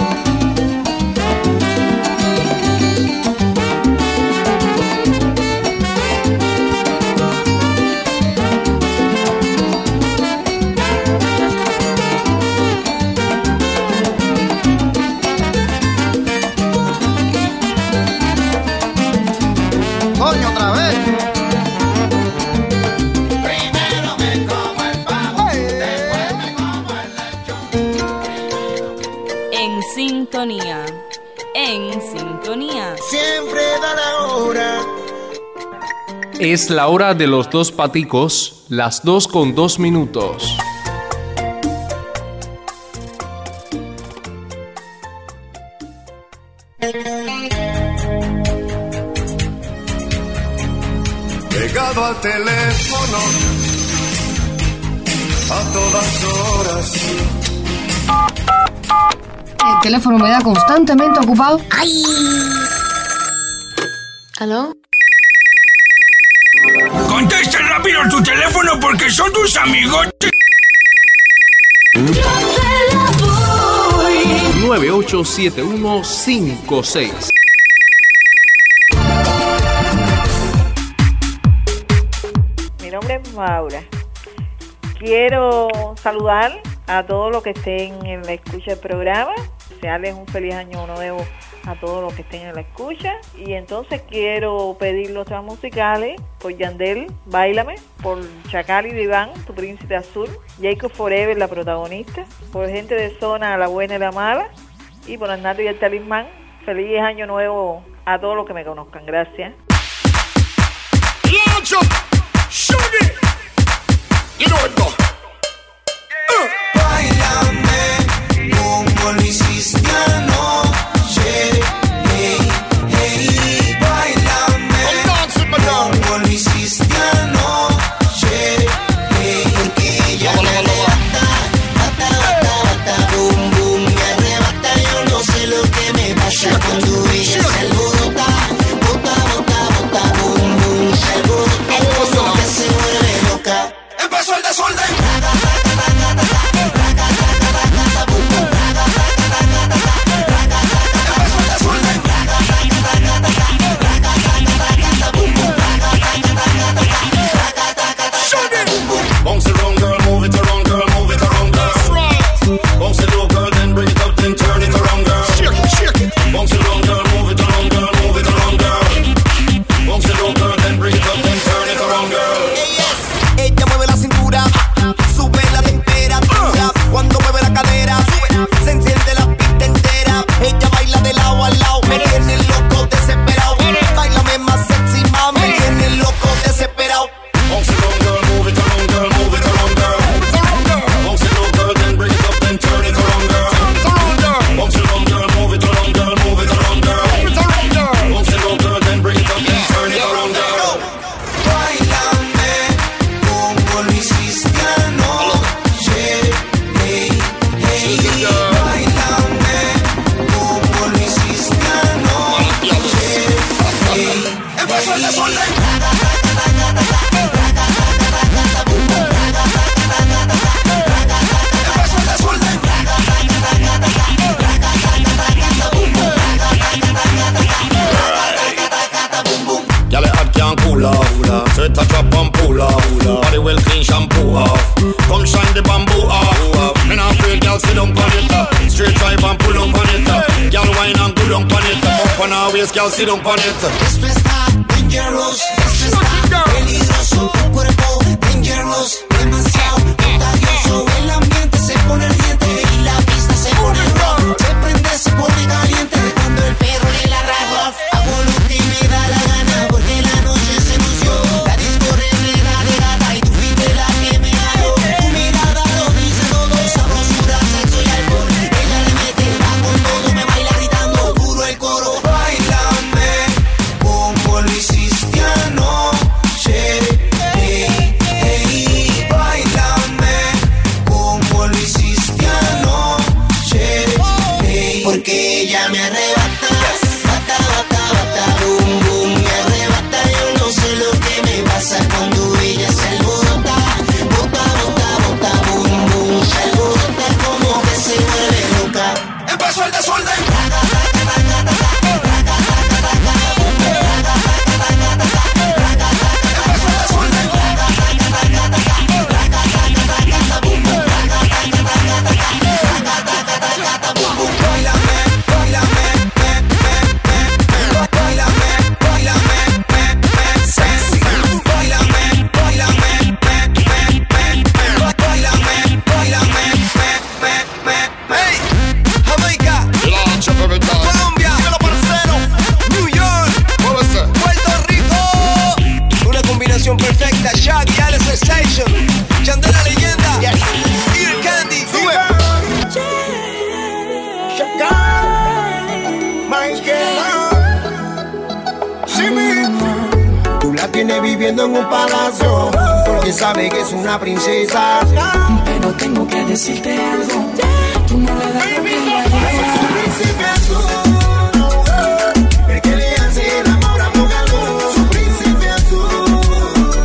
Coño, otra vez. Primero me como el pavo, después me como el lechón. En sintonía, en sintonía. Siempre da la hora. Es la hora de los dos paticos, las dos con dos minutos. Pegado al teléfono a todas horas. El teléfono me da constantemente ocupado. ¡Ay! ¿Aló? Contesta rápido tu teléfono porque son tus amigos. nueve ocho siete uno cinco seis. Mi nombre es Maura. Quiero saludar a todos los que estén en la escucha del programa. Desearles un feliz año nuevo a todos los que estén en la escucha. Y entonces quiero pedir los temas musicales por Yandel, Báilame, por Chacal y Diván, Tu Príncipe Azul, Jacob Forever, la protagonista, por Gente de Zona, La Buena y la Mala, y por Arnaldo y el Talismán. Feliz año nuevo a todos los que me conozcan. Gracias. You know it, go. Uh. Báilame como lo hiciste anoche. Hey, hey, báilame como lo hiciste anoche. Hey, porque ella me arrebata, bata, bata, bata, boom, boom, me arrebata. Yo no sé lo que me pasa cuando ella se alborota, bota, bota, bota, boom, boom, se alborota, como que se vuelve loca. Empezó el desorden. Bounce it around, girl, move it around, girl, move it around, girl. Bounce it low, girl, then bring it up, then turn it around, girl. Shake it, shake it. Bounce it around, girl, move it around, girl, move it around, girl. Bounce it low, girl, then bring it up, then turn it around, girl. Ella mueve la cintura, sube la temperatura. Cuando mueve la cadera, se enciende la pista entera. Ella baila de lado a lado, me tiene loco desesperado. Bailame más sexy, mami, me tiene loco desesperado. Bounce it around, girl, move it around, girl, move it around, girl. Bounce it low, girl, then bring it up, then turn it around, girl. Bounce it around, girl, move it around, girl, move it around, girl. Bounce it low, girl, then bring it up, then turn it around, girl. Báilame como lo hiciste anoche. Hey, hey, báilame como lo hiciste anoche. Hey, empezó el desorden. Girl, it hot can't cool off. So it a drop and pull off. Body well clean, shampoo off. Come shine the bamboo off. Me not afraid, girl, sit down on it. Straight drive and pull up on it. Girl, wine and go down on it. Up on her waist, girl, sit down on it. Esto está dangerous, esto está peligroso. Tu cuerpo dangerous, demasiado contagioso. El ambiente se pone ardiente y la pista se pone rough. Se prende, se pone caliente cuando el perro le la rough. Hago lo que me da la gana porque la noche se lució. La disco repleta de gata y tú fuiste la que me ganó. Tu mirada lo dice todo, sabrosura, sexo y alcohol. Ella le mete, va con todo, me baila gritando duro el coro. Báilame como lo hiciste anoche. Hey, hey, báilame como lo hiciste anoche. Hey, porque ella me arrebata, bata, bata, bata, boom, boom, me arrebata. Yo no sé lo que me pasa cuando ella se alborota, bota, bota, bota, boom, boom, se alborota como que se vuelve loca. Empezó el desorden. Perfecta, Shaggy, Alex Station, Yandel la leyenda, yes. Ear Candy, sube. Tú la tienes viviendo en un palacio porque sabe que es una princesa. Pero tengo que decirte algo. Tú no le das lo que ella Su príncipe azul, el que le hace el amor a Mogado. Su príncipe azul.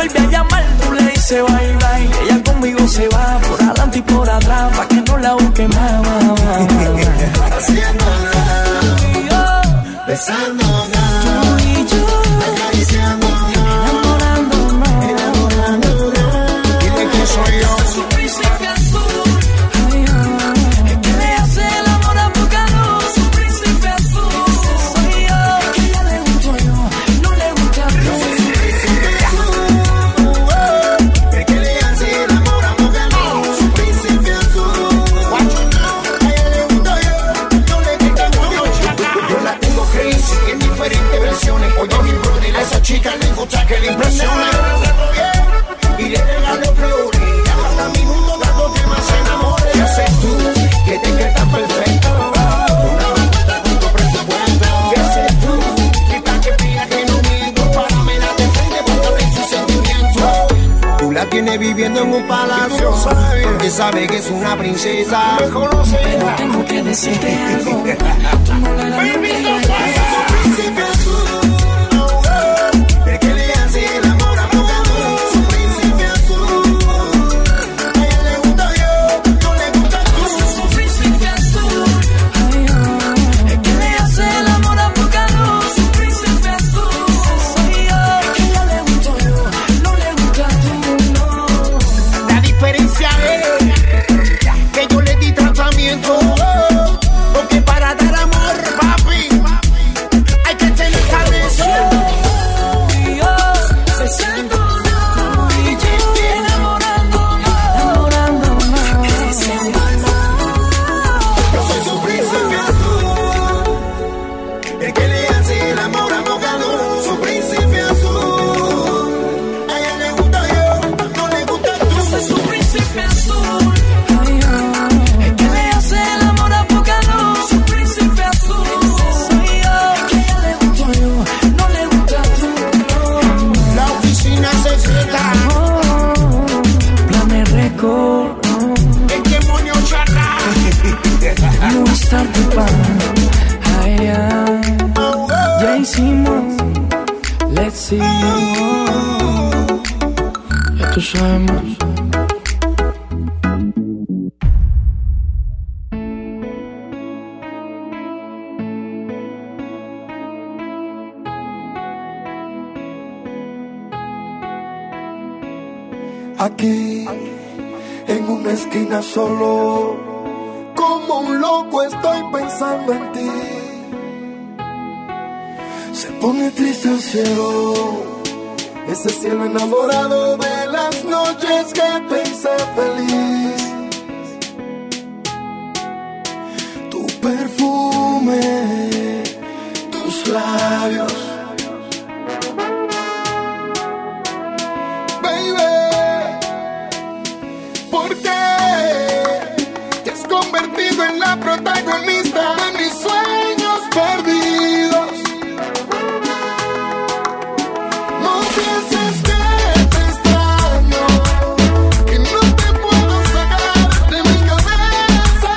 vuelve a llamar, tú le dices bye bye. Ella conmigo se va por adelante y por atrás, pa' que no la busque más. Haciendo nada, besando nada, tú y yo, acariciando nada, enamorando nada, enamorando nada. Dile que soy yo. Su príncipe azul, ay, ay, que le hace el amor a poca luz. Su príncipe azul, soy yo. Que ella le gusto yo, no le gusta a tú. Su príncipe azul, que le hace el amor a poca luz. Su príncipe azul, a ella le gusto yo, no le gusta a tú. Yo la tengo crazy en diferentes versiones. Oye, mi brother, a esa chica le gusta que le impresione. Y le regalo flores, y a cada minuto dando que más se enamore. ¿Qué haces tú? Que te crees tan perfecto. Una batata con tu presupuesto. ¿Qué haces tú? Grita que pida que no miento. Párame la de frente porque abre sus sentimientos. Tú la tienes viviendo en un palacio, porque sabe que es una princesa. Me conoce, pero tengo que decirte algo. Tú no le das lo que ella quiere. Su príncipe azul. Porque para dar amor, papi, hay que tener cabeza. Y yo, besándonos, y yo, enamorándonos, enamorándonos. Yo soy su príncipe azul, el que le hace el amor a poca luz. Su príncipe azul, a ella le gusta yo, no le gusta tú. Yo soy su príncipe azul. El demonio charla. No estar tu pan. Ay, ay. Ya hicimos. Let's see. Ya tú sabemos. Aquí, en una esquina solo, como un loco estoy pensando en ti. Se pone triste el cielo, ese cielo enamorado de las noches que te hice feliz. Tu perfume, tus labios, convertido en la protagonista de mis sueños perdidos. No pienses que te extraño, que no te puedo sacar de mi cabeza.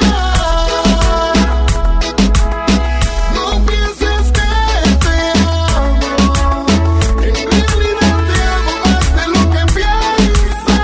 No pienses que te amo, en realidad te amo más de lo que piensas.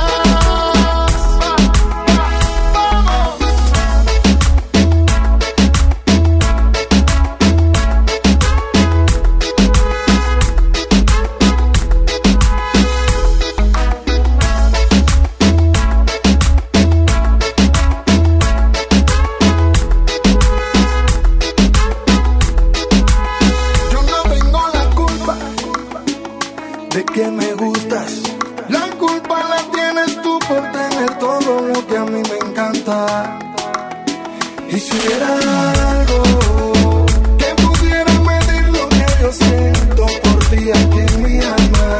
De que me gustas, la culpa la tienes tú por tener todo lo que a mí me encanta. Y si hubiera algo que pudiera medir lo que yo siento por ti aquí en mi alma.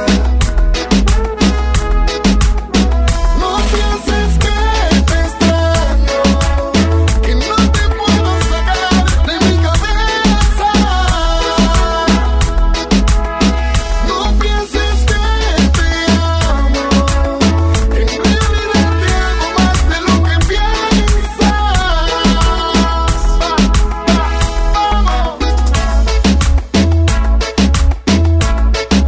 No pienses que te extraño, que no te puedo sacar de mi cabeza. No pienses que te amo, en realidad te amo más de lo que piensas. Vamos.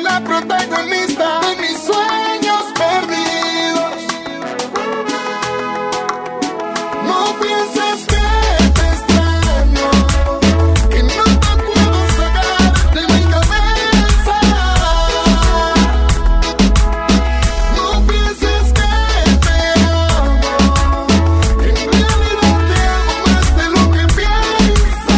la protagonista de mis sueños perdidos. No pienses que te extraño, que no te puedo sacar de mi cabeza. No pienses que te amo, en realidad te amo más de lo que piensas.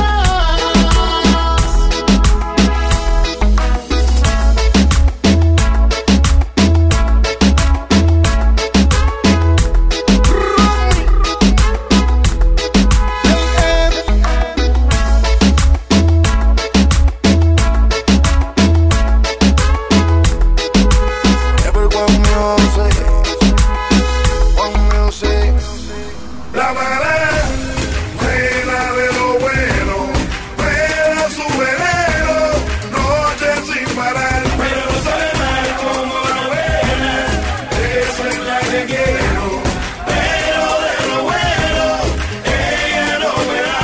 Ever one music, one music. La marea reina de lo bueno, pero su veneno, noche sin parar. Pero no sabe mal como la buena, esa es la que quiero. Pero de lo bueno, ella no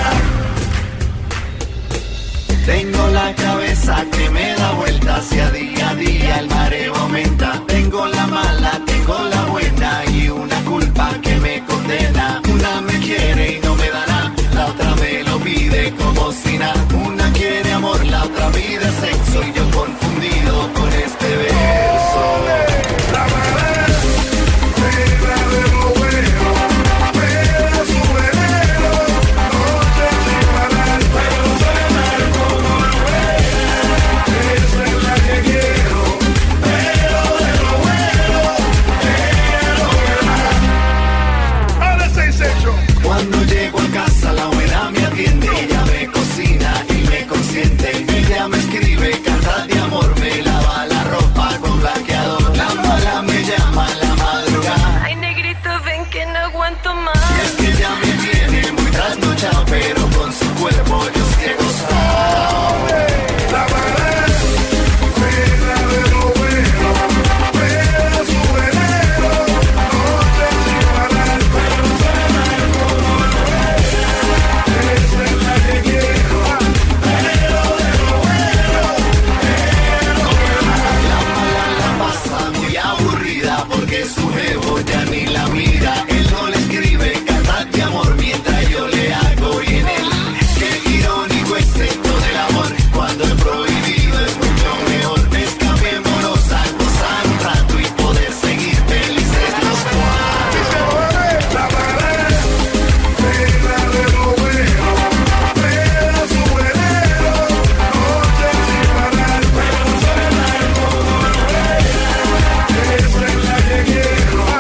me da. Tengo la cabeza que me da vueltas y a día a día el mareo aumenta. Tengo la mala, tengo la buena y una culpa que me condena. Una me quiere y no me da nada, la otra me lo pide como si nada. Una quiere amor, la otra pide sexo y yo confundido con este verso. La marea reina de lo bueno, pero su veneno, noche sin parar. Pero no sabe mal como la buena, esa es la que quiero. Pero de lo bueno, ella no me da. Ahora seis hechos. Cuando llego a casa la buena me atiende, ella me cocina y me consiente. Ella me escribe cartas de amor, me lava la ropa con blanqueador. La mala me llama a la madrugada. Ay, negrito, ven que no aguanto más. Y es que ella me tiene muy trasnochado, pero con su cuerpo yo sí he gozado. La marea reina de lo bueno, pero su veneno, noche sin parar. Pero no sabe mal como la buena, esa es la que quiero. Pero de lo bueno, ella no me da. La mala la pasa muy aburrida porque su jevo ya ni la mira. Él no le escribe cartas de amor mientras yo le hago y en él. Qué irónico es esto del amor, cuando el prohibido es mucho mejor. Escapémonos a gozar un rato y poder seguir felices los cuatro. La marea reina de lo bueno, pero su veneno, noche sin parar. Pero no sabe mal como la buena, esa es la que quiero.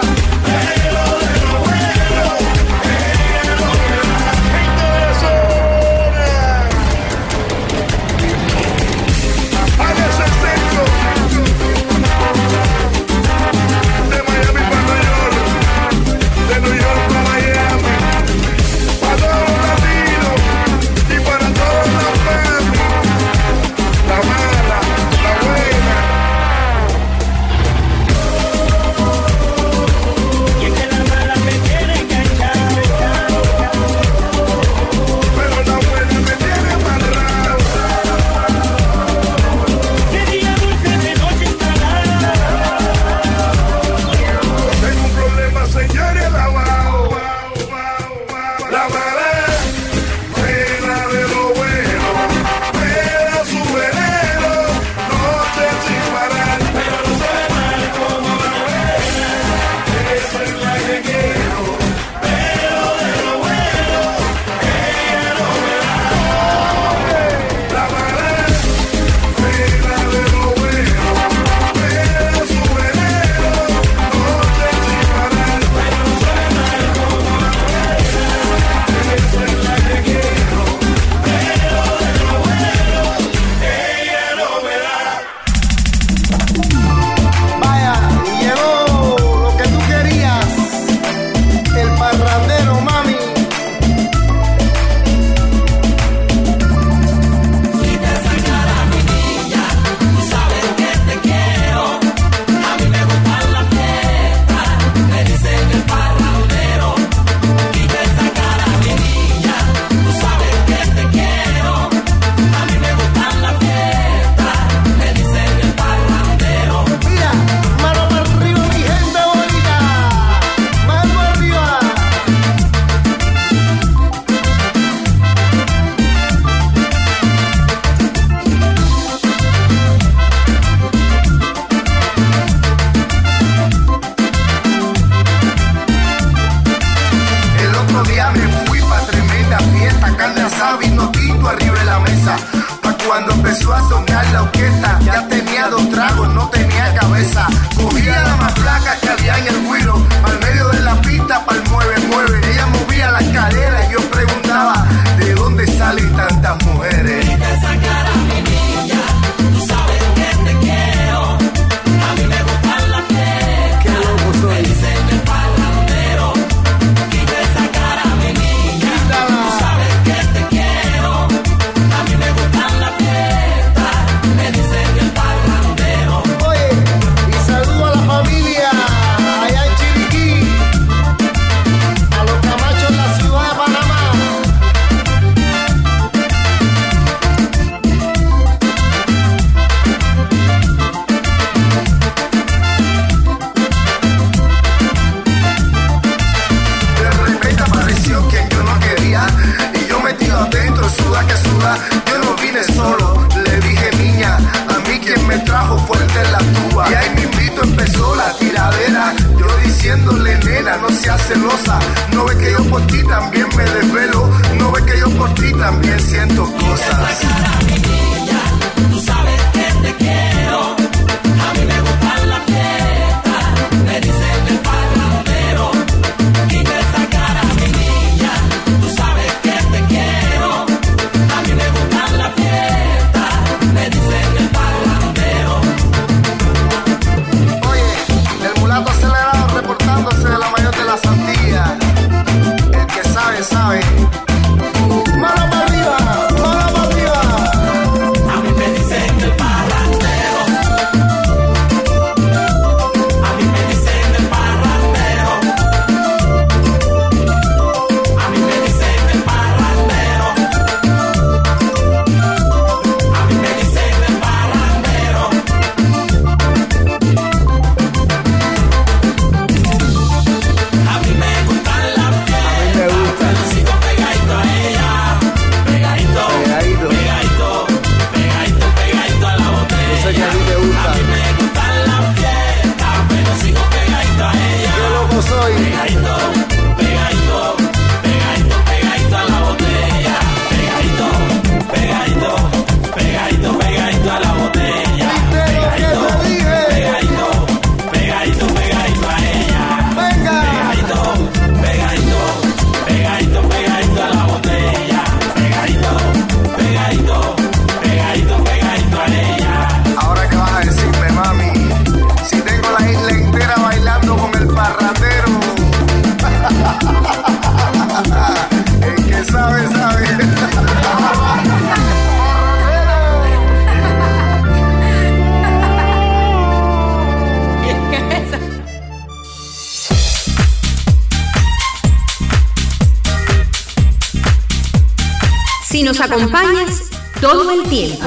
si nos acompañas todo el tiempo.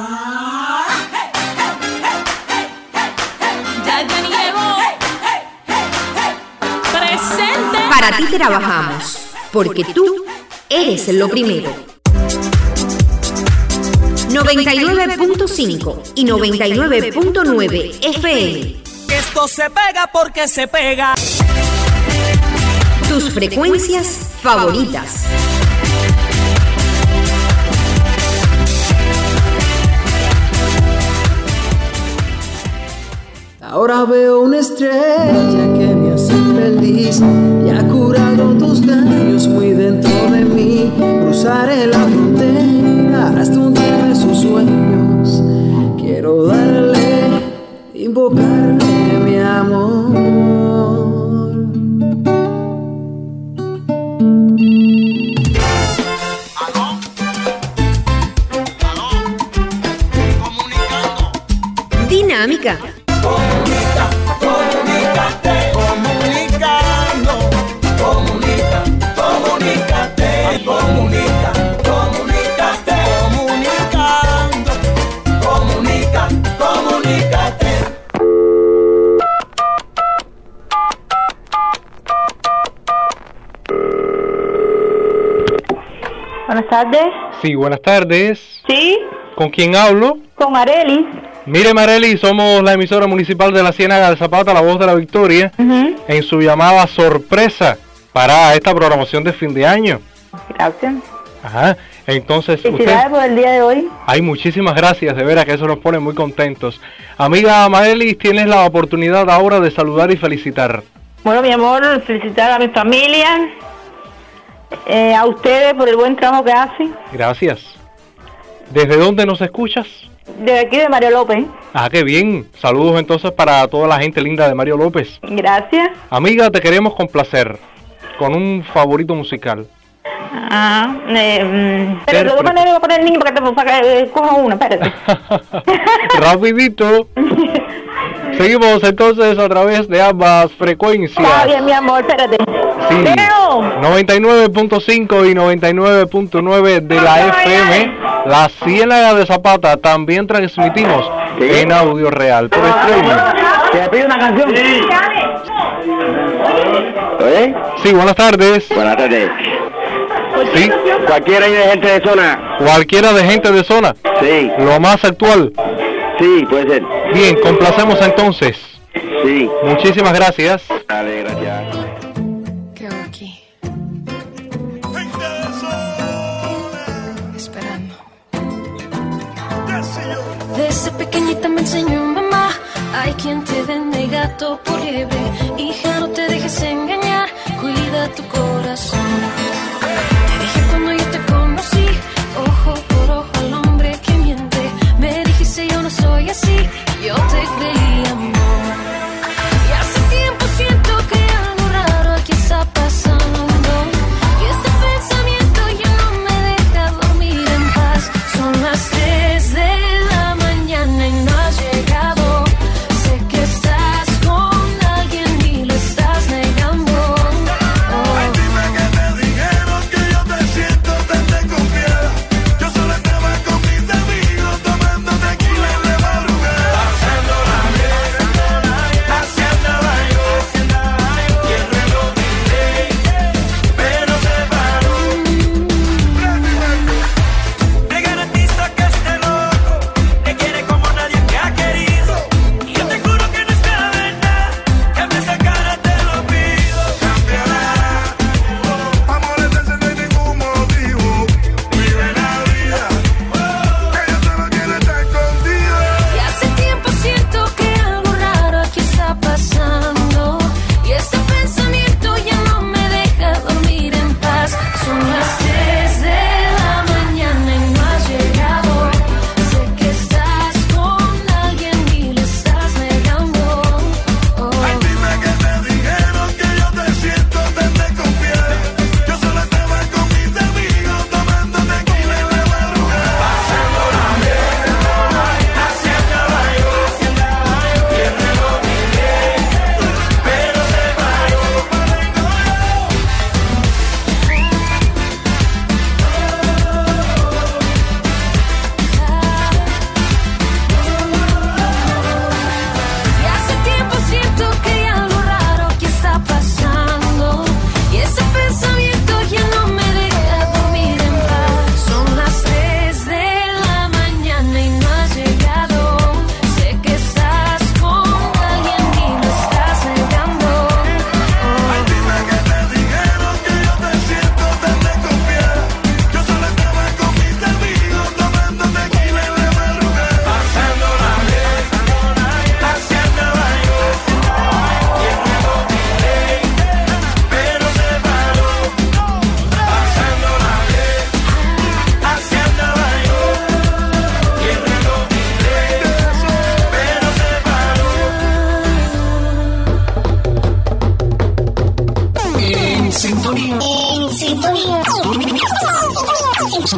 Presente. Para ti trabajamos, porque tú eres lo primero. noventa y nueve punto cinco y noventa y nueve punto nueve F M. Esto se pega porque se pega. Tus frecuencias favoritas. Ahora veo una estrella que me hace feliz y ha curado tus daños muy dentro de mí. Cruzaré la frontera hasta un día de sus sueños. Quiero darle, invocarle mi amor. Dinámica. Comunica, comunícate, comunicando, comunica, comunícate, comunica, comunícate, comunicando, comunica, comunícate. Buenas tardes. Sí, buenas tardes. Sí, ¿Con quién hablo? con Arelis. Mire, Marely, somos la emisora municipal de la Ciénaga de Zapata, La Voz de la Victoria, Ujú. en su llamada sorpresa para esta programación de fin de año. Gracias. Ajá, entonces usted... Felicidades por el día de hoy. Ay, muchísimas gracias, de veras que eso nos pone muy contentos. Amiga Marely, tienes la oportunidad ahora de saludar y felicitar. Bueno, mi amor, felicitar a mi familia, eh, a ustedes por el buen trabajo que hacen. Gracias. ¿Desde dónde nos escuchas? De aquí de Mario López. Ah, qué bien. Saludos entonces para toda la gente linda de Mario López. Gracias. Amiga, te queremos complacer con un favorito musical. Ah, eh, mm, pero de todas maneras voy a poner el niño para que te para que, eh, coja uno, espérate. Rapidito. Seguimos entonces a través de ambas frecuencias. Está bien, mi amor, espérate. Sí, Leo. noventa y nueve punto cinco y noventa y nueve punto nueve de la F M, la Ciénaga de Zapata. También transmitimos en audio real por streaming. ¿Te pido una canción? Sí. ¿Oye? Sí, buenas tardes. Buenas tardes. Sí. ¿Cualquiera de gente de zona? Cualquiera de gente de zona. Sí. Lo más actual. Sí, puede ser. Bien, complacemos entonces. Sí. Muchísimas gracias. Dale, gracias. Quedo aquí. Esperando. Desde pequeñita me enseñó mamá, hay quien te vende gato por liebre. Hija, no te dejes engañar, cuida tu corazón. Te dije cuando yo te conocí, ojo por ojo al hombre que miente. Me dijiste yo no soy así, yo te creí amor. Y hace tiempo siento que algo raro aquí está pasando. Y este pensamiento ya no me deja dormir en paz. Son las tres de la mañana y no has llegado. Sé que estás con alguien y lo estás negando. Oh. Ay, dime que te dijeron.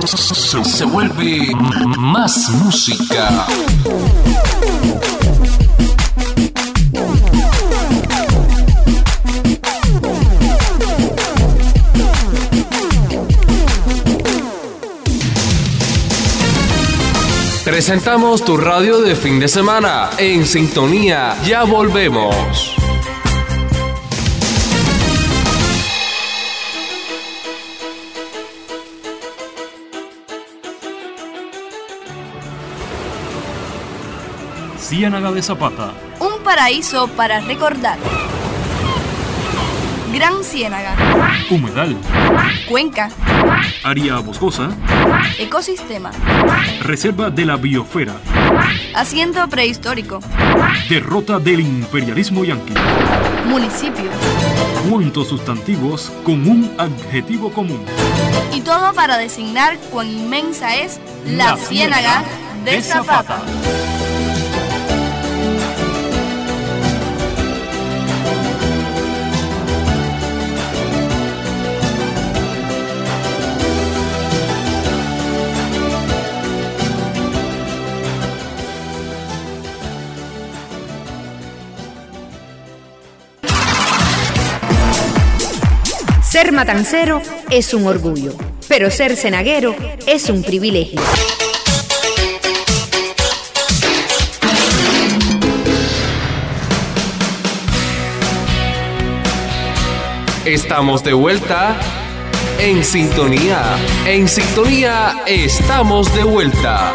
se, se vuelve más música. Presentamos tu radio de fin de semana. En sintonía, ya volvemos. Ciénaga de Zapata. Un paraíso para recordar. Gran Ciénaga. Humedal. Cuenca. Área boscosa. Ecosistema. Reserva de la biosfera. Asiento prehistórico. Derrota del imperialismo yanqui. Municipio. ¿Cuántos sustantivos con un adjetivo común? Y todo para designar cuán inmensa es la, la Ciénaga de, de Zapata. Zapata. Ser matancero es un orgullo, pero ser cenaguero es un privilegio. Estamos de vuelta en sintonía. En sintonía estamos de vuelta.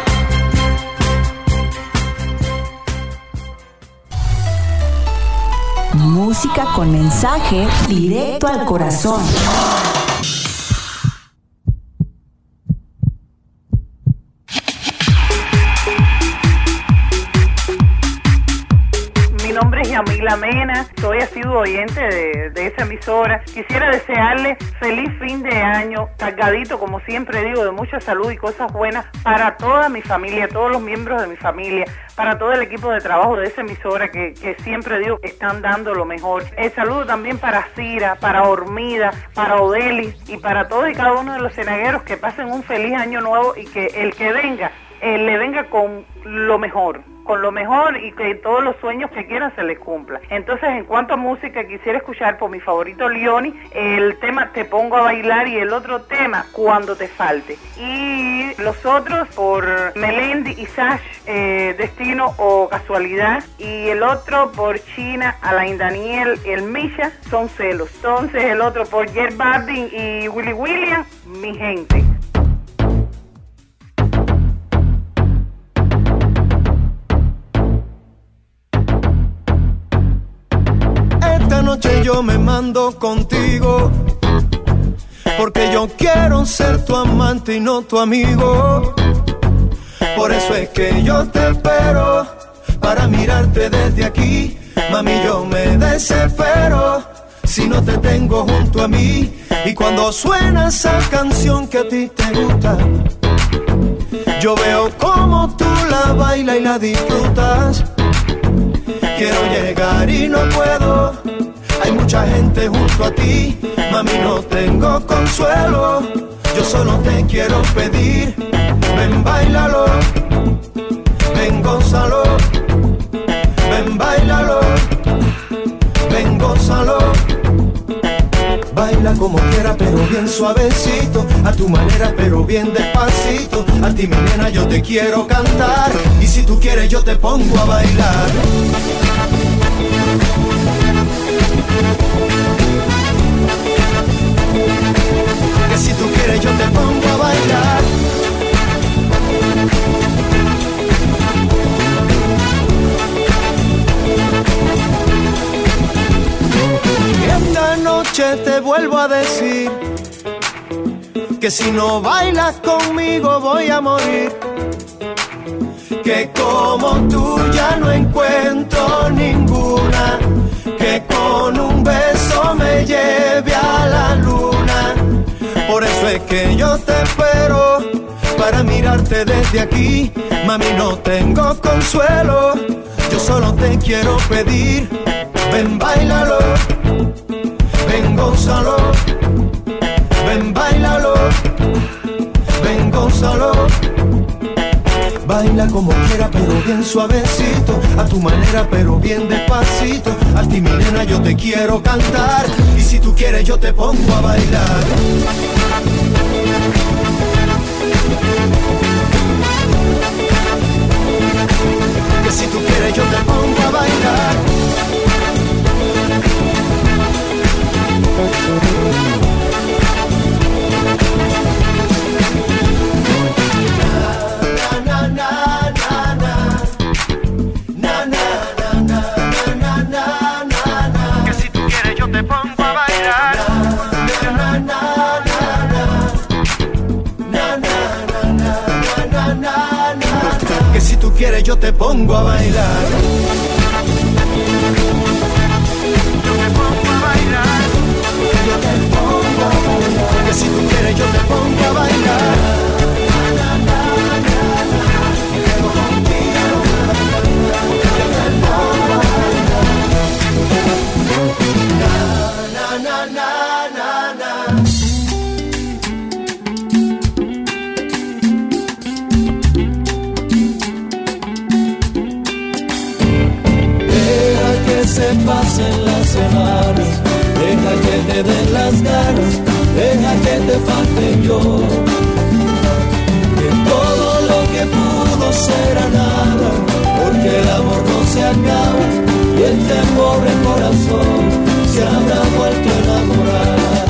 Música con mensaje directo al corazón. Mi nombre es Yamila Mena, soy asiduo oyente de, de esa emisora. Quisiera desearle feliz fin de año, cargadito, como siempre digo, de mucha salud y cosas buenas para toda mi familia, todos los miembros de mi familia, para todo el equipo de trabajo de esa emisora que, que siempre digo que están dando lo mejor. El saludo también para Cira, para Hormida, para Odelis y para todos y cada uno de los cenagueros, que pasen un feliz año nuevo y que el que venga, eh, le venga con lo mejor. con lo mejor y que todos los sueños que quieran se les cumpla. Entonces, en cuanto a música, quisiera escuchar por mi favorito Leoni el tema Te Pongo a Bailar y el otro tema Cuando Te Falte. Y los otros por Melendi y Sash, eh, Destino o Casualidad. Y el otro por China, Alain Daniel, el Misha, Son Celos. Entonces, el otro por Jer Bardin y Willy William, Mi Gente. Esta noche yo me mando contigo, porque yo quiero ser tu amante y no tu amigo. Por eso es que yo te espero, para mirarte desde aquí. Mami, yo me desespero si no te tengo junto a mí. Y cuando suena esa canción que a ti te gusta, yo veo como tú la bailas y la disfrutas. Quiero llegar y no puedo, hay mucha gente junto a ti. Mami, no tengo consuelo, yo solo te quiero pedir. Ven, báilalo, ven, gózalo. Ven, báilalo, ven, gózalo. Baila como quiera, pero bien suavecito, a tu manera, pero bien despacito. A ti, mi nena, yo te quiero cantar, y si tú quieres yo te pongo a bailar. Que si tú quieres yo te pongo a bailar. Esta noche te vuelvo a decir que si no bailas conmigo voy a morir. Que como tú ya no encuentro ninguna, que con un beso me lleve a la luna. Por eso es que yo te espero, para mirarte desde aquí. Mami, no tengo consuelo, yo solo te quiero pedir. Ven, báilalo, ven, gózalo. Ven, báilalo, ven, gózalo. gózalo. Baila como quiera pero bien suavecito, a tu manera pero bien despacito. A ti mi nena yo te quiero cantar, y si tú quieres yo te pongo a bailar. Que si tú quieres yo te pongo a bailar. Que si tú quieres yo te pongo a bailar. Que si tú quieres yo te pongo a bailar. Yo te pongo a bailar. Yo te pongo a bailar. Que si tú quieres yo te pongo a bailar. Se pasen las semanas, deja que te den las ganas, deja que te falte yo. Que todo lo que pudo será nada, porque el amor no se acaba y este pobre corazón se habrá vuelto a enamorar.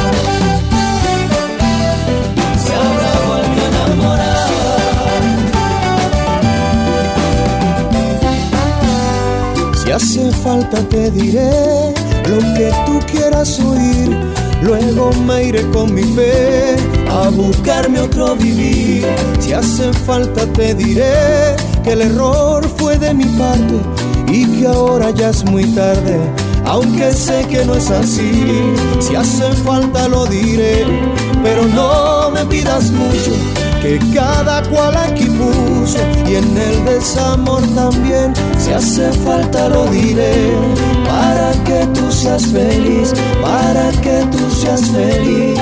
Se habrá vuelto a enamorar. Si hace falta te diré lo que tú quieras oír. Luego me iré con mi fe a buscarme otro vivir. Si hace falta te diré que el error fue de mi parte y que ahora ya es muy tarde, aunque sé que no es así. Si hace falta lo diré, pero no me pidas mucho, que cada cual aquí puso, y en el desamor también. Si hace falta lo diré, para que tú seas feliz, para que tú seas feliz.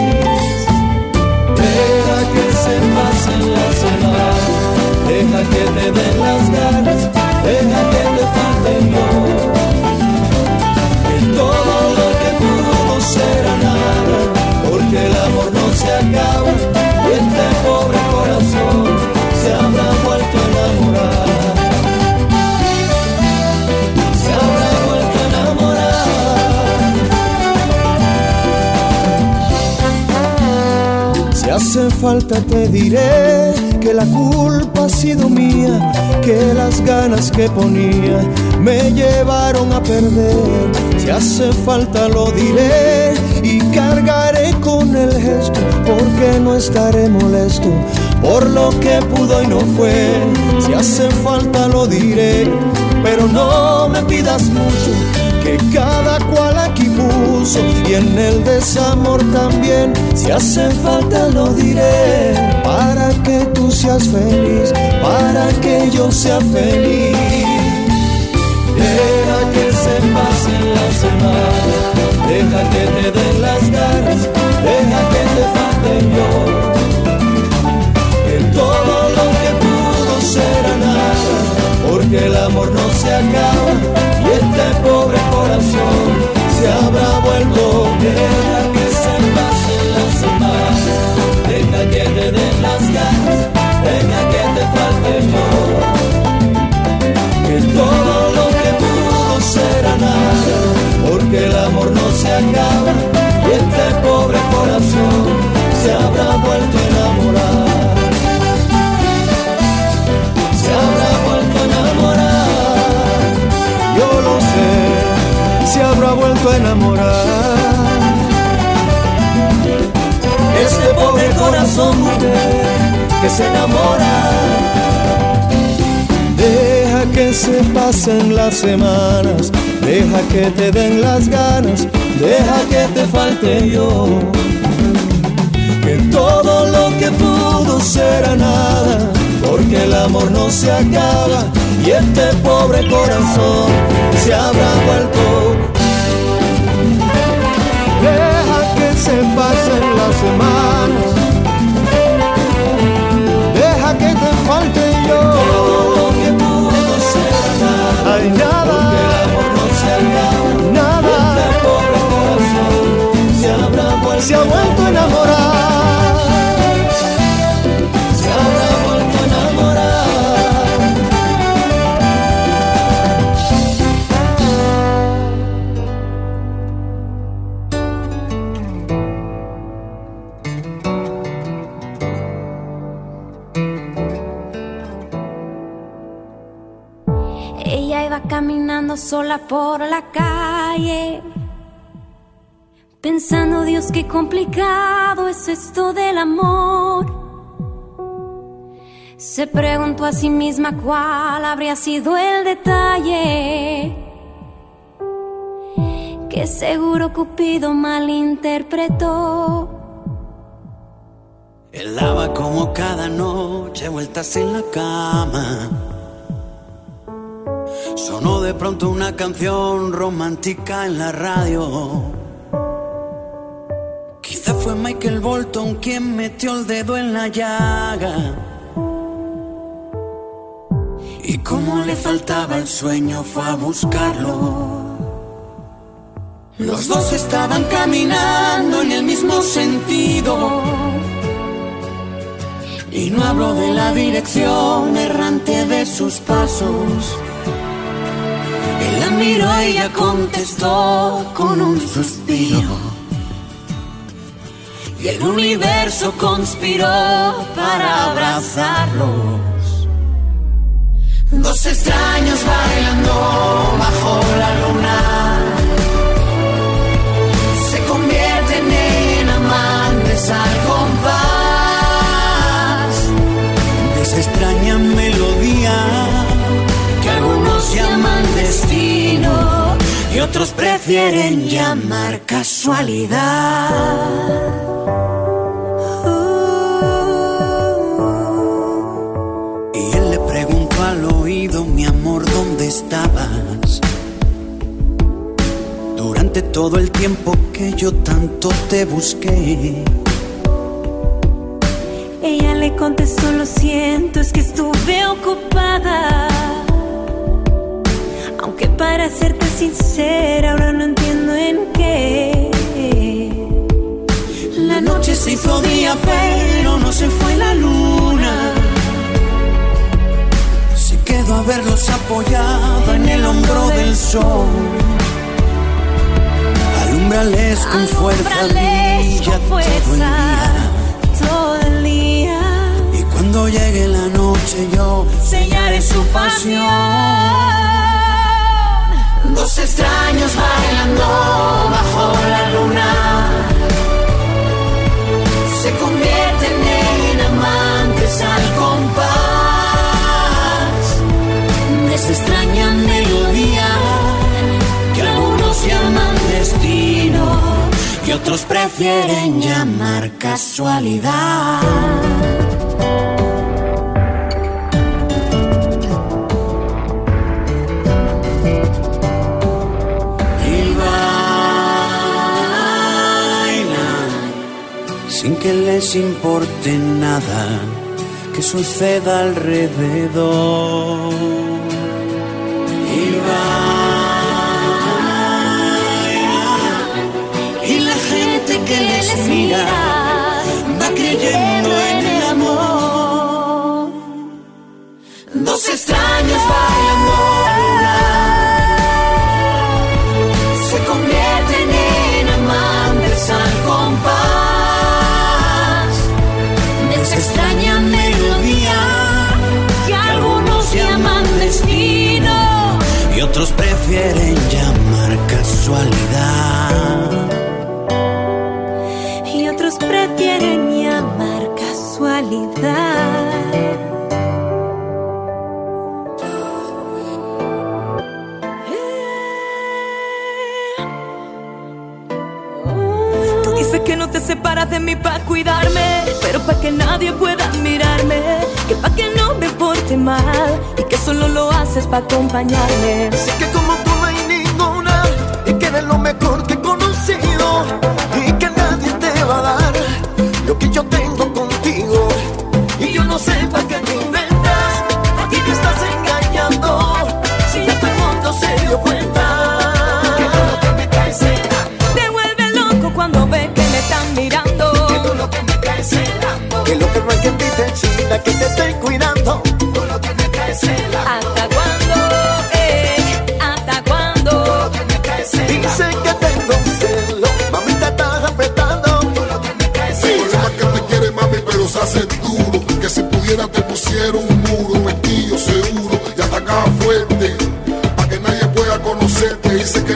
Deja que se pasen las semanas, deja que te den las ganas, deja que te falte yo. Que todo lo que pudo será nada, porque el amor no se acaba y este pobre corazón se habrá vuelto a enamorar. Se habrá vuelto a enamorar. Si hace falta te diré que la culpa ha sido mía, que las ganas que ponía me llevaron a perder. Si hace falta lo diré y cargaré con el gesto, porque no estaré molesto por lo que pudo y no fue. Si hace falta lo diré, pero no me pidas mucho, que cada cual aquí puso, y en el desamor también. Si hace falta lo diré, para que tú seas feliz, para que yo sea feliz. Deja que se pasen las semanas, deja que te den las ganas, deja que te falte yo. Que todo lo que pudo será nada, porque el amor no se acaba y este pobre corazón se habrá vuelto. Deja que se pasen las semanas, deja que te den las ganas, deja que te falte yo. Que todo lo que pudo será nada, porque el amor no se acaba y este pobre corazón se habrá vuelto a enamorar. Se habrá vuelto a enamorar. Yo lo sé, se habrá vuelto a enamorar. Este pobre corazón, mujer, que se enamora. Deja que se pasen las semanas, deja que te den las ganas, deja que te falte yo. Que todo lo que pudo será nada, porque el amor no se acaba y este pobre corazón se habrá vuelto. Deja que se pasen las semanas, sola por la calle, pensando, Dios, qué complicado es esto del amor. Se preguntó a sí misma cuál habría sido el detalle que seguro Cupido malinterpretó. Él daba como cada noche vueltas en la cama. Sonó de pronto una canción romántica en la radio. Quizá fue Michael Bolton quien metió el dedo en la llaga. Y como le faltaba el sueño fue a buscarlo. Los dos estaban caminando en el mismo sentido. Y no hablo de la dirección errante de sus pasos. Él la miró y ella contestó con un suspiro. Y el universo conspiró para abrazarlos. Dos extraños bailando bajo la luna. Se convierten en amantes al compás de esa extraña melodía que algunos llaman destino y otros prefieren llamar casualidad. Y él le preguntó al oído, mi amor, ¿dónde estabas? Durante todo el tiempo que yo tanto te busqué. Ella le contestó, lo siento, es que estuve ocupada. Aunque para serte sincera, ahora no entiendo en qué. La noche se hizo día, pero no se fue la luna. Se quedó a verlos apoyado en el hombro del sol. Alúmbrales con fuerza, brilla todo el día. Todo el día. Y cuando llegue la noche yo sellaré su pasión. Dos extraños bailando bajo la luna se convierten en amantes al compás de esa extraña melodía que algunos llaman destino y otros prefieren llamar casualidad. Sin que les importe nada que suceda alrededor. Y baila, y la gente que les mira va creyendo en el amor. Dos extraños bailando se convierten en amantes al compás. Extraña melodía que algunos llaman destino y otros prefieren llamar casualidad. Y otros prefieren llamar casualidad. Tú dices que no te separas de mí para cuidarme, pero para que nadie pueda mirarme, que pa' que no me porte mal y que solo lo haces para acompañarme. Sé que como tú no hay ninguna y que eres lo mejor que he conocido y que nadie te va a dar lo que yo tengo contigo. Y yo no sé para qué te inventas, a ti me estás engañando, si ya todo el mundo se dio cuenta que tú lo que me caes cenando. Te vuelve loco cuando ves que me están mirando, que tú lo que me caes cenando, que lo que no hay quien viste en China, que te estoy cuidando, tú lo que me caes cenando. ¿Hasta cuándo? Eh, ¿hasta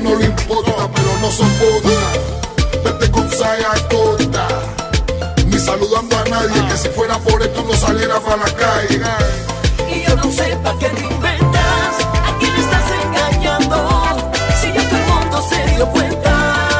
no le importa, pero no soporta. Vete con Saya Costa, ni saludando a nadie, que si fuera por esto no saliera para la calle. Y yo no sé pa' qué te inventas, a quién estás engañando, si ya todo el mundo se dio cuenta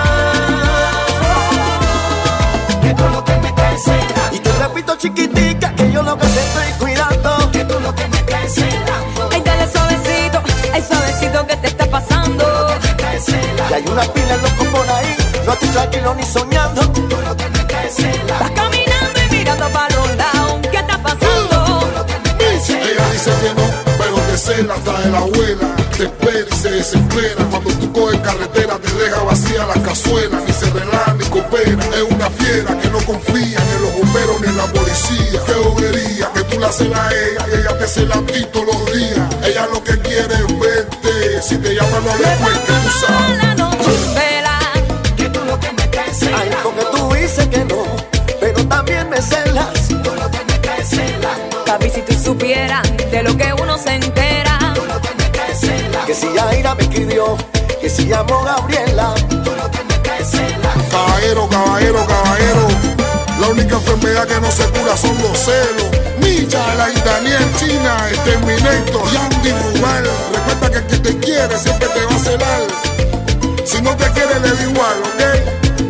que tú lo que me caes era. Y te repito, chiquitica, que yo lo que te estoy cuidando, que tú lo que me caes era. Ay, dale suavecito, ay, suavecito, ¿qué te está pasando? Y hay una pila de locos por ahí, no estoy tranquilo ni soñando. Tú lo que me caes era. Vas caminando y mirando para los lados, ¿qué está pasando? Ella dice que no, pero te cela hasta de la abuela. Te espera y se desespera. Cuando tú coges carretera te deja vacía la cazuela. Ni se relaja ni coopera. Es una fiera que no confía ni en los bomberos ni en la policía. Qué bobería que tú la celas a ella y ella te cela a ti todos los días. Ella lo que quiere es verte. Si te llama no le cuentes, tú sabes. Que tú lo que me caes era. Ay, porque tú dices que no, pero también me celas. Tú lo que me caes era. Papi, si tú supieras de lo que uno se entera. Tú lo que me caes era. Que si Yaira me escribió, que si llamó Gabriela. Tú lo que me caes era. Caballero, caballero, caballero, la única enfermedad que no se cura son los celos. Michala y Daniel China, Terminator y Andy Rubal. Recuerda que el que te quiere siempre te va a celar. Si no te quiere le da igual, ¿ok?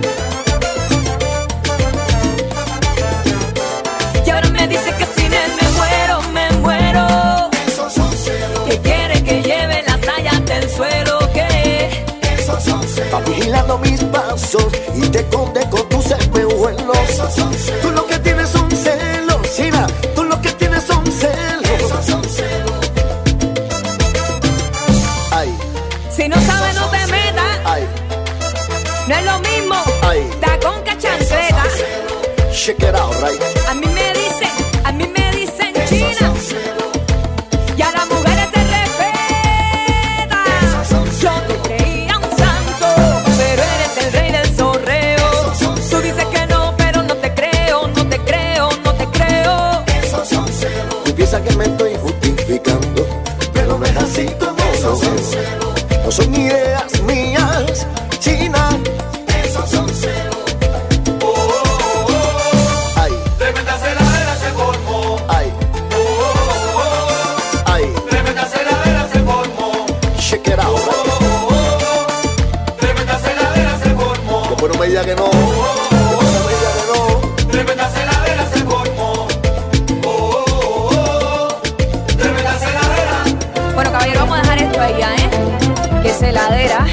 Y ahora me dice que sin él me muero, me muero. Esos son celos. Que quiere que lleve las tallas del suelo, que Esos son celos. Va vigilando mis pasos y te esconde con tus espejuelos. Esos son celos. Tú lo que tienes son celos, China. Tú lo que tienes son celos. Esos son celos. Ay, si no sabes no te metas. ay, No es lo mismo ay. tacón que chancleta. Check it out, right? A mí me dicen, a mí me dicen China. Y a las mujeres se respeta. Yo te creía un santo, pero eres el rey del zorreo. Tú dices que no, pero no te creo, no te creo, no te creo. Esos son celos. Tú piensas que me estoy justificando, pero no es así como no es. No son ideas mías, China. Esos son celos. Ay, Tremenda celadera se formó. ay, ay. Tremenda celadera se formó. Check it out, right? Tremenda celadera se formó. Después no me diga que no. Después no me diga que no. Tremenda celadera se formó. Oh, oh, oh, oh. Tremenda celadera. Bueno, caballero, vamos a dejar esto ahí ya, ¿eh? Que es heladera.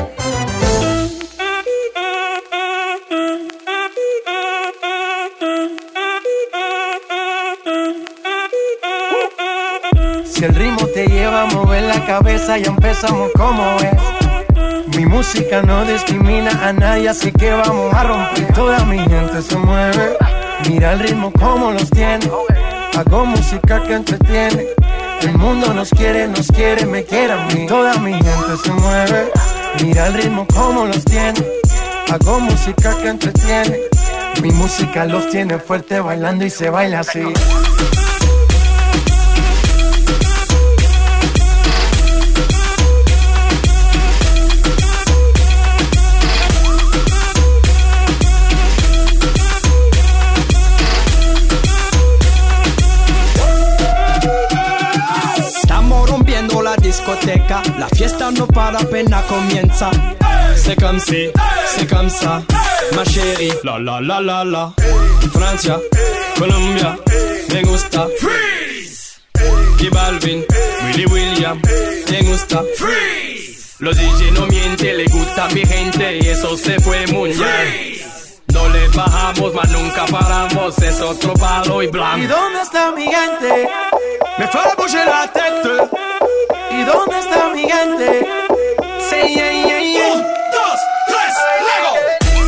Si el ritmo te lleva a mover la cabeza, ya empezamos como es. Mi música no discrimina a nadie, así que vamos a romper. Toda mi gente se mueve, mira el ritmo como los tiene. Hago música que entretiene. El mundo nos quiere, nos quiere, me quiere a mí. Toda mi gente se mueve, mira el ritmo como los tiene. Hago música que entretiene. Mi música los tiene fuerte bailando y se baila así. Discoteca, la fiesta no para, apenas comienza. C'est comme si, c'est comme ça, ma chérie. La la la la la. Francia, Colombia, me gusta. Freeze. Y Balvin, Willy William, me gusta. Freeze. Los D J no mienten, le gusta a mi gente y eso se fue muy bien. No le bajamos, mas nunca paramos, es otro palo y blanco. ¿Y dónde está mi gente? Me fue a bouger la tête. ¿Y dónde está mi gente? Sí, yeah, yeah, yeah. Un, dos, tres, luego.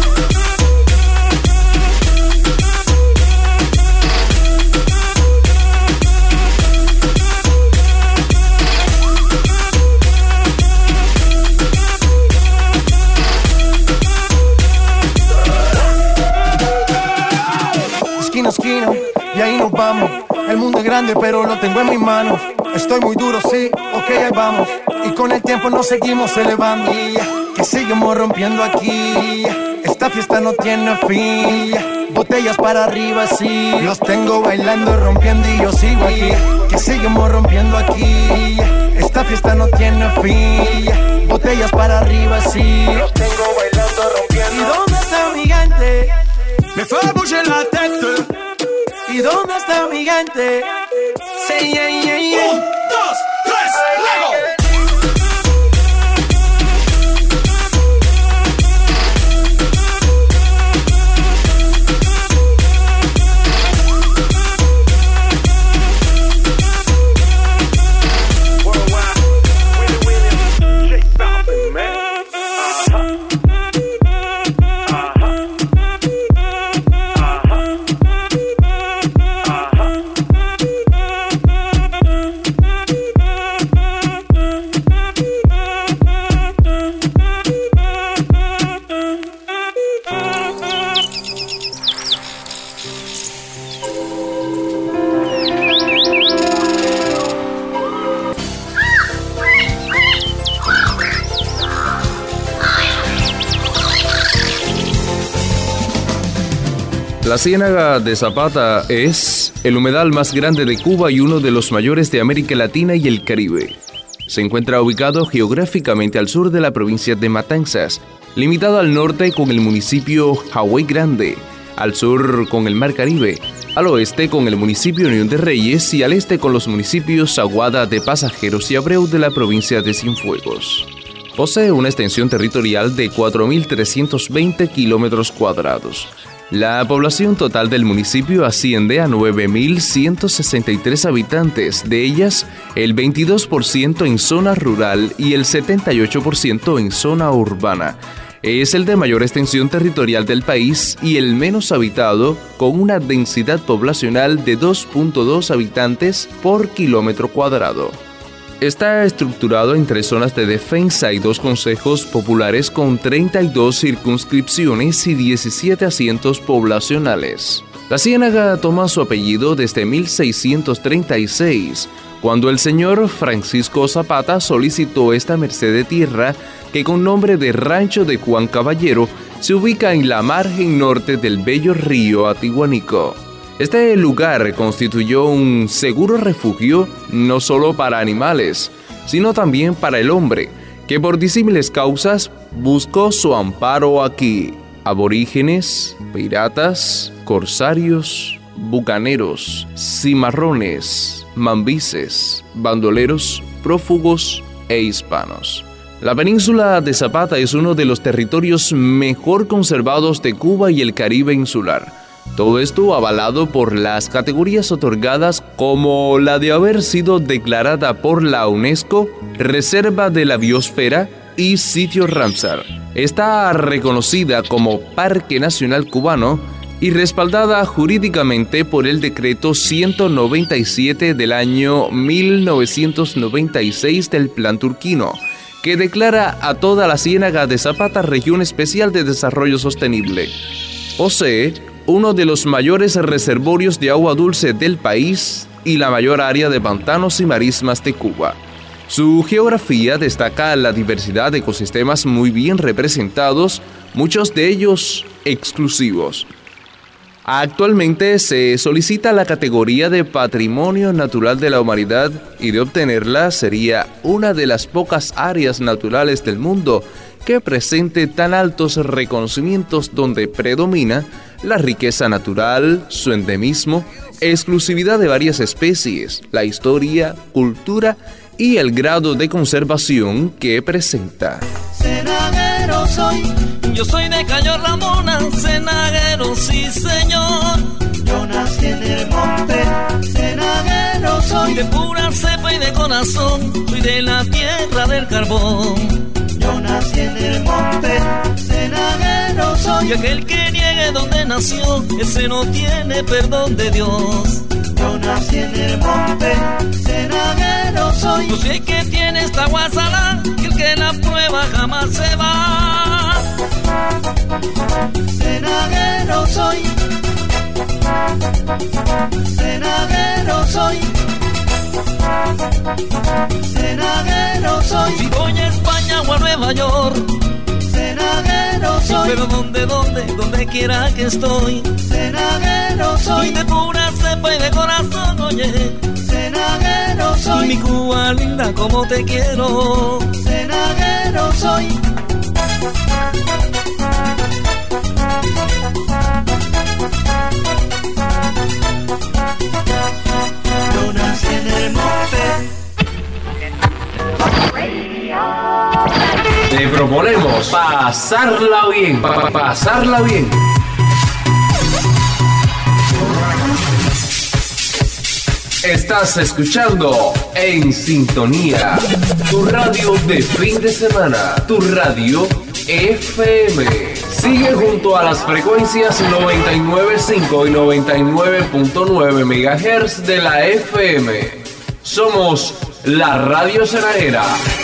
Esquina a esquina, y ahí nos vamos. El mundo es grande, pero lo tengo en mis manos. Estoy muy duro, sí, ok, ahí vamos. Y con el tiempo nos seguimos elevando. Yeah. que seguimos rompiendo aquí. Esta fiesta no tiene fin. Botellas para arriba, sí. Los tengo bailando, rompiendo y yo sigo aquí. Que seguimos rompiendo aquí. Esta fiesta no tiene fin. Botellas para arriba, sí. Los tengo bailando, rompiendo. ¿Y dónde está mi gente? Me fue a bouger la tête. ¿Y dónde está mi gente? Say, yeah, yeah, yeah. Un, dos, tres, luego. La Ciénaga de Zapata es el humedal más grande de Cuba y uno de los mayores de América Latina y el Caribe. Se encuentra ubicado geográficamente al sur de la provincia de Matanzas, limitado al norte con el municipio Hawái Grande, al sur con el Mar Caribe, al oeste con el municipio Unión de Reyes y al este con los municipios Aguada de Pasajeros y Abreu de la provincia de Cienfuegos. Posee una extensión territorial de cuatro mil trescientos veinte kilómetros cuadrados. La población total del municipio asciende a nueve mil ciento sesenta y tres habitantes, de ellas el veintidós por ciento en zona rural y el setenta y ocho por ciento en zona urbana. Es el de mayor extensión territorial del país y el menos habitado, con una densidad poblacional de dos punto dos habitantes por kilómetro cuadrado. Está estructurado en tres zonas de defensa y dos consejos populares con treinta y dos circunscripciones y diecisiete asientos poblacionales. La Ciénaga toma su apellido desde mil seiscientos treinta y seis, cuando el señor Francisco Zapata solicitó esta merced de tierra que con nombre de Rancho de Juan Caballero se ubica en la margen norte del bello río Atiguanico. Este lugar constituyó un seguro refugio no solo para animales, sino también para el hombre, que por disímiles causas buscó su amparo aquí. Aborígenes, piratas, corsarios, bucaneros, cimarrones, mambises, bandoleros, prófugos e hispanos. La península de Zapata es uno de los territorios mejor conservados de Cuba y el Caribe insular. Todo esto avalado por las categorías otorgadas como la de haber sido declarada por la UNESCO Reserva de la Biosfera y Sitio Ramsar. Está reconocida como Parque Nacional Cubano y respaldada jurídicamente por el decreto ciento noventa y siete del año mil novecientos noventa y seis del Plan Turquino, que declara a toda la Ciénaga de Zapata región especial de desarrollo sostenible. Posee uno de los mayores reservorios de agua dulce del país y la mayor área de pantanos y marismas de Cuba. Su geografía destaca la diversidad de ecosistemas muy bien representados, muchos de ellos exclusivos. Actualmente se solicita la categoría de Patrimonio Natural de la Humanidad y de obtenerla sería una de las pocas áreas naturales del mundo que presente tan altos reconocimientos donde predomina la riqueza natural, su endemismo, exclusividad de varias especies, la historia, cultura y el grado de conservación que presenta. Cenaguero soy, yo soy de Cayo Ramona, cenaguero sí señor. Yo nací en el monte, cenaguero soy, de pura cepa y de corazón, soy de la tierra del carbón. Yo nací en el monte, cenaguero soy, y aquel que niegue donde nació, ese no tiene perdón de Dios. Yo nací en el monte, cenaguero soy, yo sé que tiene esta guasalá, que el que la prueba jamás se va. Cenaguero soy, cenaguero soy, cenaguero soy. Si voy a España o a Nueva York, soy. Pero donde, donde, donde quiera que estoy, cenaguero soy. Y de pura cepa y de corazón, oye, cenaguero soy. Mi Cuba linda, como te quiero, cenaguero soy. Yo nací en el monte. Te proponemos pasarla bien, pa- pa- pasarla bien. Estás escuchando En Sintonía, tu radio de fin de semana, tu radio F M. Sigue junto a las frecuencias noventa y nueve punto cinco y noventa y nueve punto nueve megahertz de la F M. Somos la Radio Cenagera.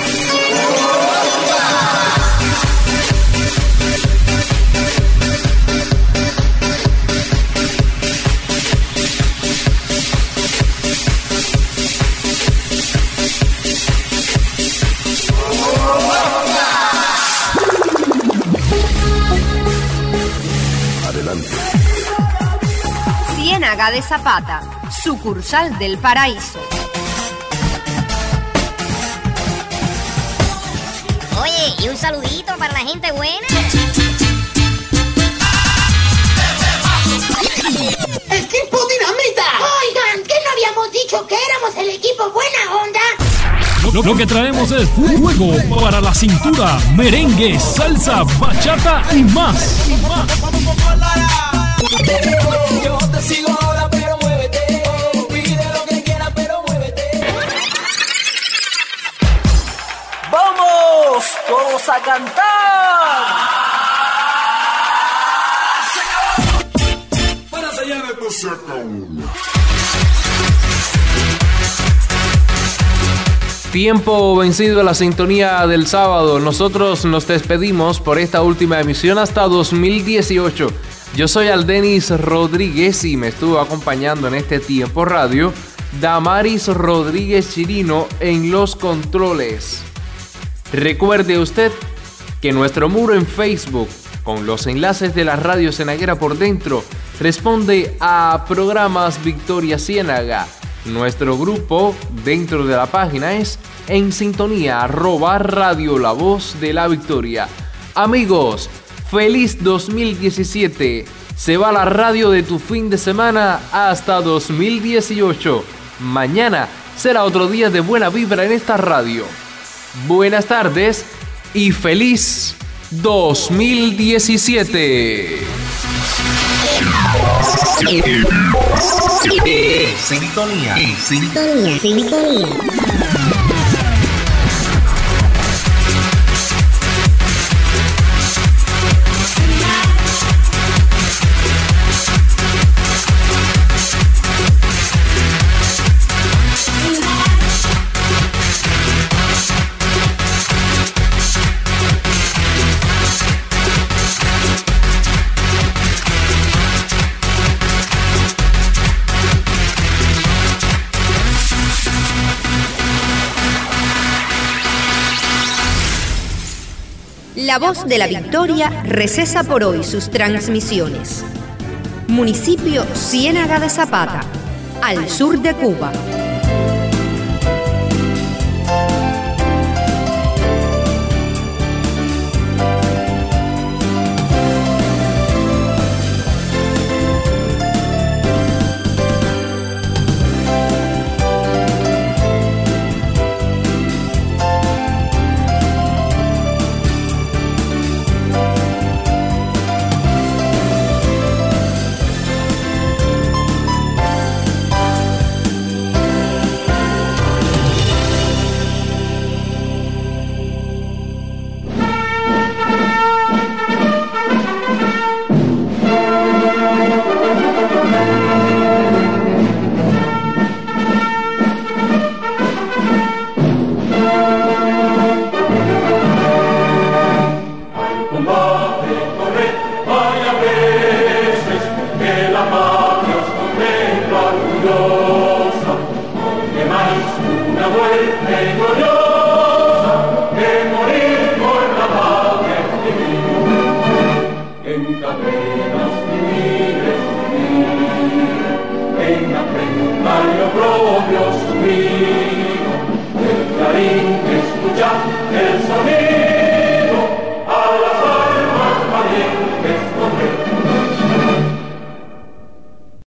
Ciénaga de Zapata, sucursal del Paraíso. Oye, y un saludito para la gente buena. ¡Equipo Dinamita! Oigan, ¿qué no habíamos dicho que éramos el equipo buena onda? Lo, lo que traemos es fuego para la cintura, merengue, salsa, bachata y más. yo te sigo ahora, pero muévete. Pide lo que quieras, pero muévete. ¡Vamos! ¡Todos a cantar! Para sellar esto se acabó. Tiempo vencido a la sintonía del sábado. Nosotros nos despedimos por esta última emisión hasta dos mil dieciocho. Yo soy Aldenis Rodríguez y me estuvo acompañando en este tiempo radio Damaris Rodríguez Chirino en los controles. Recuerde usted que nuestro muro en Facebook, con los enlaces de la Radio Cenagera por dentro, responde a programas Victoria Ciénaga. Nuestro grupo dentro de la página es En Sintonía, arroba Radio La Voz de la Victoria. Amigos, feliz dos mil diecisiete. Se va la radio de tu fin de semana hasta dos mil dieciocho. Mañana será otro día de buena vibra en esta radio. Buenas tardes y feliz dos mil diecisiete. Sintonía. Sintonía, sintonía. La Voz de la Victoria recesa por hoy sus transmisiones. Municipio Ciénaga de Zapata, al sur de Cuba.